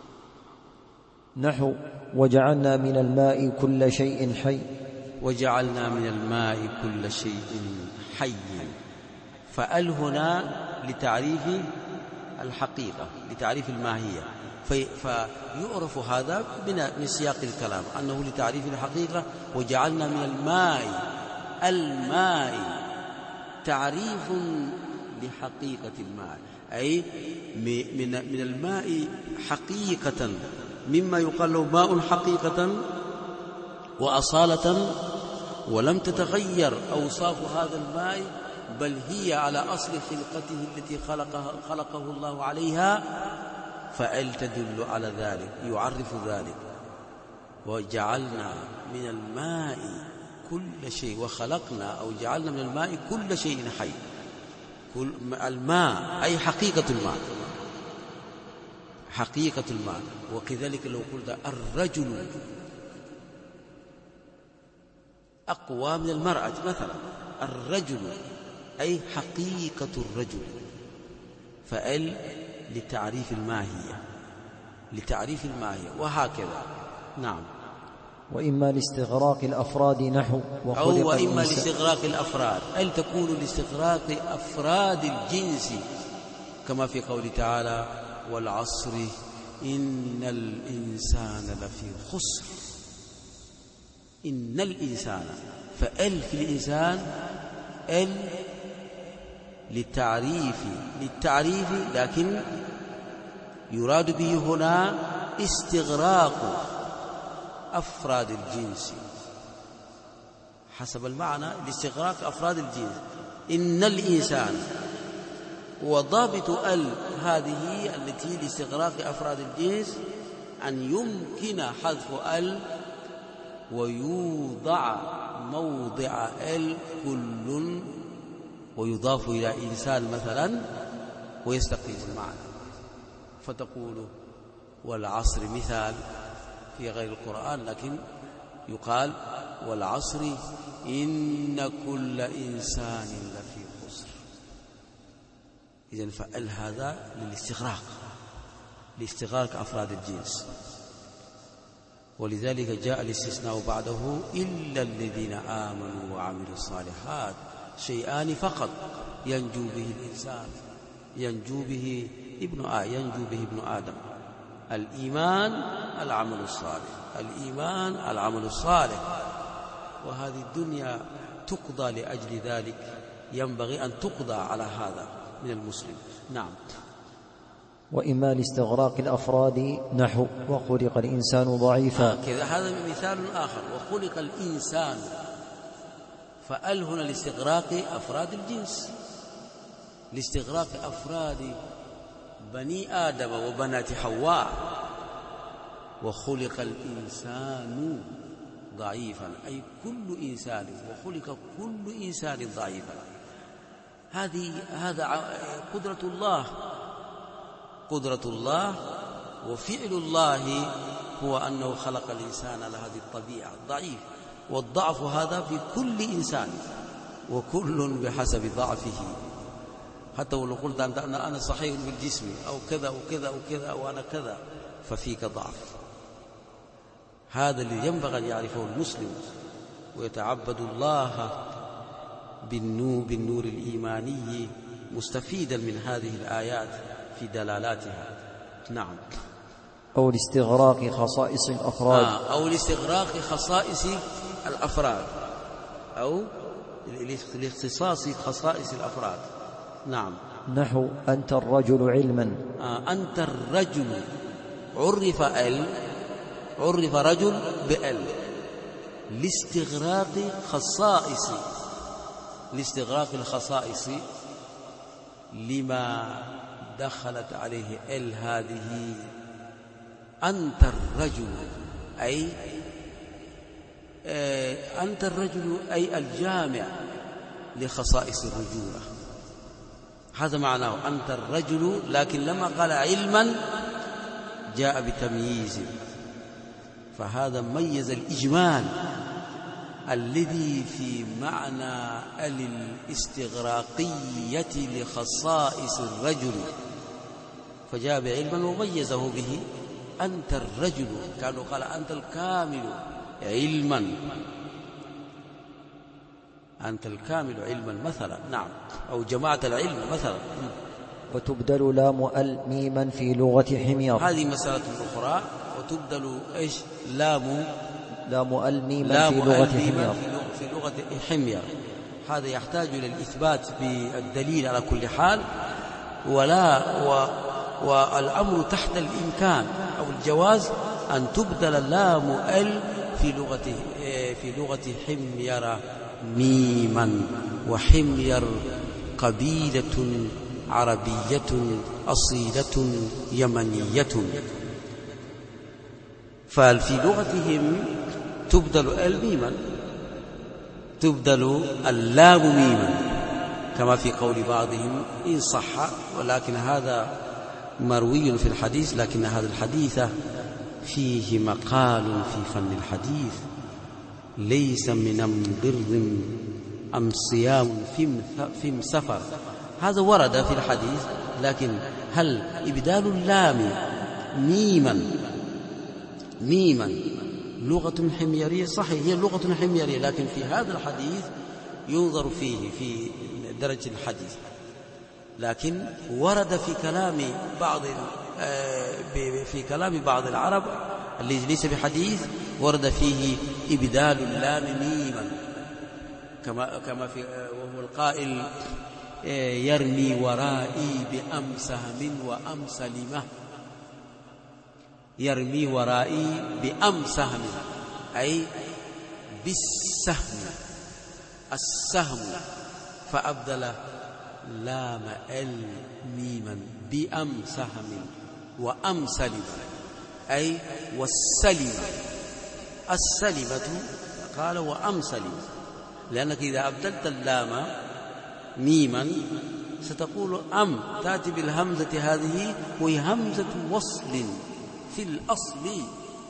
نحو وجعلنا من الماء كل شيء حي. وجعلنا من الماء كل شيء حي، فأل هنا لتعريف الحقيقة، لتعريف الماهية، فيعرف هذا من سياق الكلام أنه لتعريف الحقيقة. وجعلنا من الماء تعريف لحقيقة الماء، أي من الماء حقيقة، مما يقال له ماء حقيقة وأصالة، ولم تتغير أوصاف هذا الماء، بل هي على أصل خلقته التي خلقه الله عليها، فأل تدل على ذلك، يعرف ذلك. وجعلنا من الماء كل شيء، وخلقنا أو جعلنا من الماء كل شيء حي. كل الماء أي حقيقة الماء، حقيقة الماء. وكذلك لو قلت الرجل أقوى من المرأة مثلا، الرجل أي حقيقة الرجل، فأل لتعريف الماهية، لتعريف الماهية، وهكذا. نعم. وإما لاستغراق الأفراد نحو أو وإما لاستغراق الأفراد، أل تكون لاستغراق أفراد الجنس، كما في قوله تعالى والعصر إن الإنسان لفي خسر. إن الإنسان، فأل في الإنسان أل للتعريف، لكن يراد به هنا استغراق أفراد الجنس حسب المعنى، لاستغراق أفراد الجنس. إن الإنسان، وضابط ال هذه التي لاستغراق أفراد الجنس أن يمكن حذف ال ويوضع موضع ال كل، ويضاف إلى إنسان مثلا ويستقيم المعنى، فتقول والعصر مثال في غير القرآن، لكن يقال والعصر إن كل إنسان لفي خسر. إذن فأل هذا للاستغراق، لاستغراق أفراد الجنس، ولذلك جاء الاستثناء بعده إلا الذين آمنوا وعملوا الصالحات، شيئان فقط ينجو به الإنسان، ينجو به ابن آدم: الإيمان، العمل الصالح، الإيمان، العمل الصالح. وهذه الدنيا تقضى لأجل ذلك، ينبغي أن تقضى على هذا من المسلم. نعم. وإما لاستغراق الأفراد نحو وخلق الإنسان ضعيفا، كذا. هذا مثال آخر، وخلق الإنسان، فأل هنا لاستغراق أفراد الجنس، لاستغراق أفراد بني آدم وبنات حواء. وخلق الإنسان ضعيفا، أي كل إنسان، وخلق كل إنسان ضعيفا. هذا قدرة الله، قدرة الله وفعل الله هو أنه خلق الإنسان على هذه الطبيعة ضعيف، والضعف هذا في كل إنسان، وكل بحسب ضعفه. حتى ولو قلت أنت أنا صحيح بالجسم أو كذا وكذا وكذا وأنا كذا، ففيك ضعف. هذا اللي ينبغي أن يعرفه المسلم، ويتعبد الله بالنور الإيماني، مستفيدا من هذه الآيات في دلالاتها. نعم. أو لاستغراق خصائص الأفراد، أو لاستغراق خصائص الأفراد، أو لاختصاص خصائص الأفراد. نعم. نحو أنت الرجل علما، أنت الرجل، عرف رجل بأل لاستغراق الخصائص لما دخلت عليه ال هذه. أنت الرجل أي الجامع لخصائص الرجولة، هذا معناه أنت الرجل. لكن لما قال علما جاء بتمييز، فهذا ميز الإجمال الذي في معنى الاستغراقية لخصائص الرجل، فجاء بعلما وميزه به. أنت الرجل، كانوا قال أنت الكامل علما، أنت الكامل علما مثلا. نعم. أو جماعة العلم مثلا. وتبدل لام ال ميما في لغة حمير، هذه مسألة أخرى. وتبدل إيش؟ لام ال ميما في لغة حمير، في لغة حمير. هذا يحتاج إلى الإثبات بالدليل على كل حال، والأمر تحت الإمكان أو الجواز أن تبدل لام ال في لغة حمير ميما. وحمير قبيلة عربية أصيلة يمنية، ففي لغتهم تبدل ال ميما، تبدل اللام ميما، كما في قول بعضهم إن صح، ولكن هذا مروي في الحديث، لكن هذا الحديث فيه مقال في فن الحديث، ليس من بر أم صيام في سفر. هذا ورد في الحديث، لكن هل إبدال اللام ميما لغة حميرية؟ صحيح هي لغة حميرية، لكن في هذا الحديث ينظر فيه في درجة الحديث. لكن ورد في كلام بعض العرب الذي ليس بحديث، ورد فيه إبدال اللام ميما، كما في وهو القائل يرمي ورائي بأم سهم وأم سلمة. يرمي ورائي بأم سهم أي بالسهم، السهم، فأبدل لام ال ميما بأم سهم وأم سلمة أي والسلمة. السلمة قال وأم سلمة، لأنك إذا أبدلت اللام ميما ستقول أم، تأتي بالهمزة هذه وهي همزة وصل في الأصل،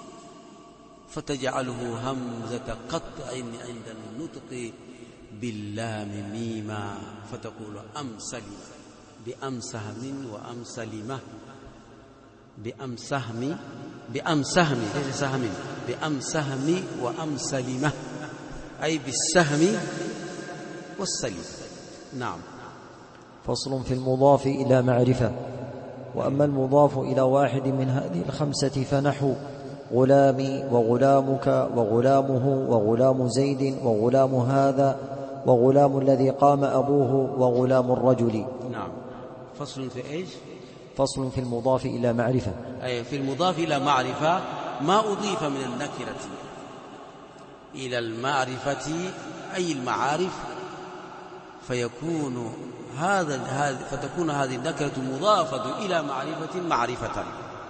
فتجعله همزة قطع عند النطق باللام ميما، فتقول أم سلمة بأم سهم وأم سلمة، بأم سهم ليس سهم، بأم سهم وأم سلمة أي بالسهم والسلم. نعم. فصل في المضاف إلى معرفة. وأما المضاف إلى واحد من هذه الخمسة فنحو غلامي وغلامك وغلامه وغلام زيد وغلام هذا وغلام الذي قام أبوه وغلام الرجل. نعم. فصل في إيش؟ فصل في المضاف إلى معرفة، أي في المضاف إلى معرفة ما أضيف من النكرة إلى المعرفة أي المعارف، فتكون هذه النكرة مضافة إلى معرفة معرفة.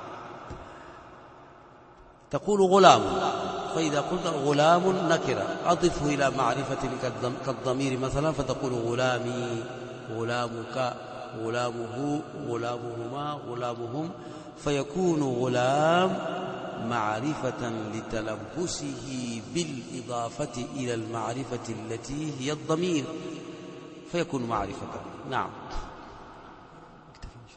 تقول غلام، فإذا قلت غلام نكرة أضفه إلى معرفة كالضمير مثلا، فتقول غلامي، غلامك، غلامه، غلامهما، غلامهم، فيكون غلام معرفة لتلبسه بالإضافة إلى المعرفة التي هي الضمير، فيكون معرفة. نعم.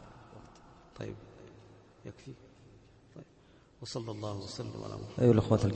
طيب يكفي. طيب. وصلى الله وسلم على محمد. أيها الأخوة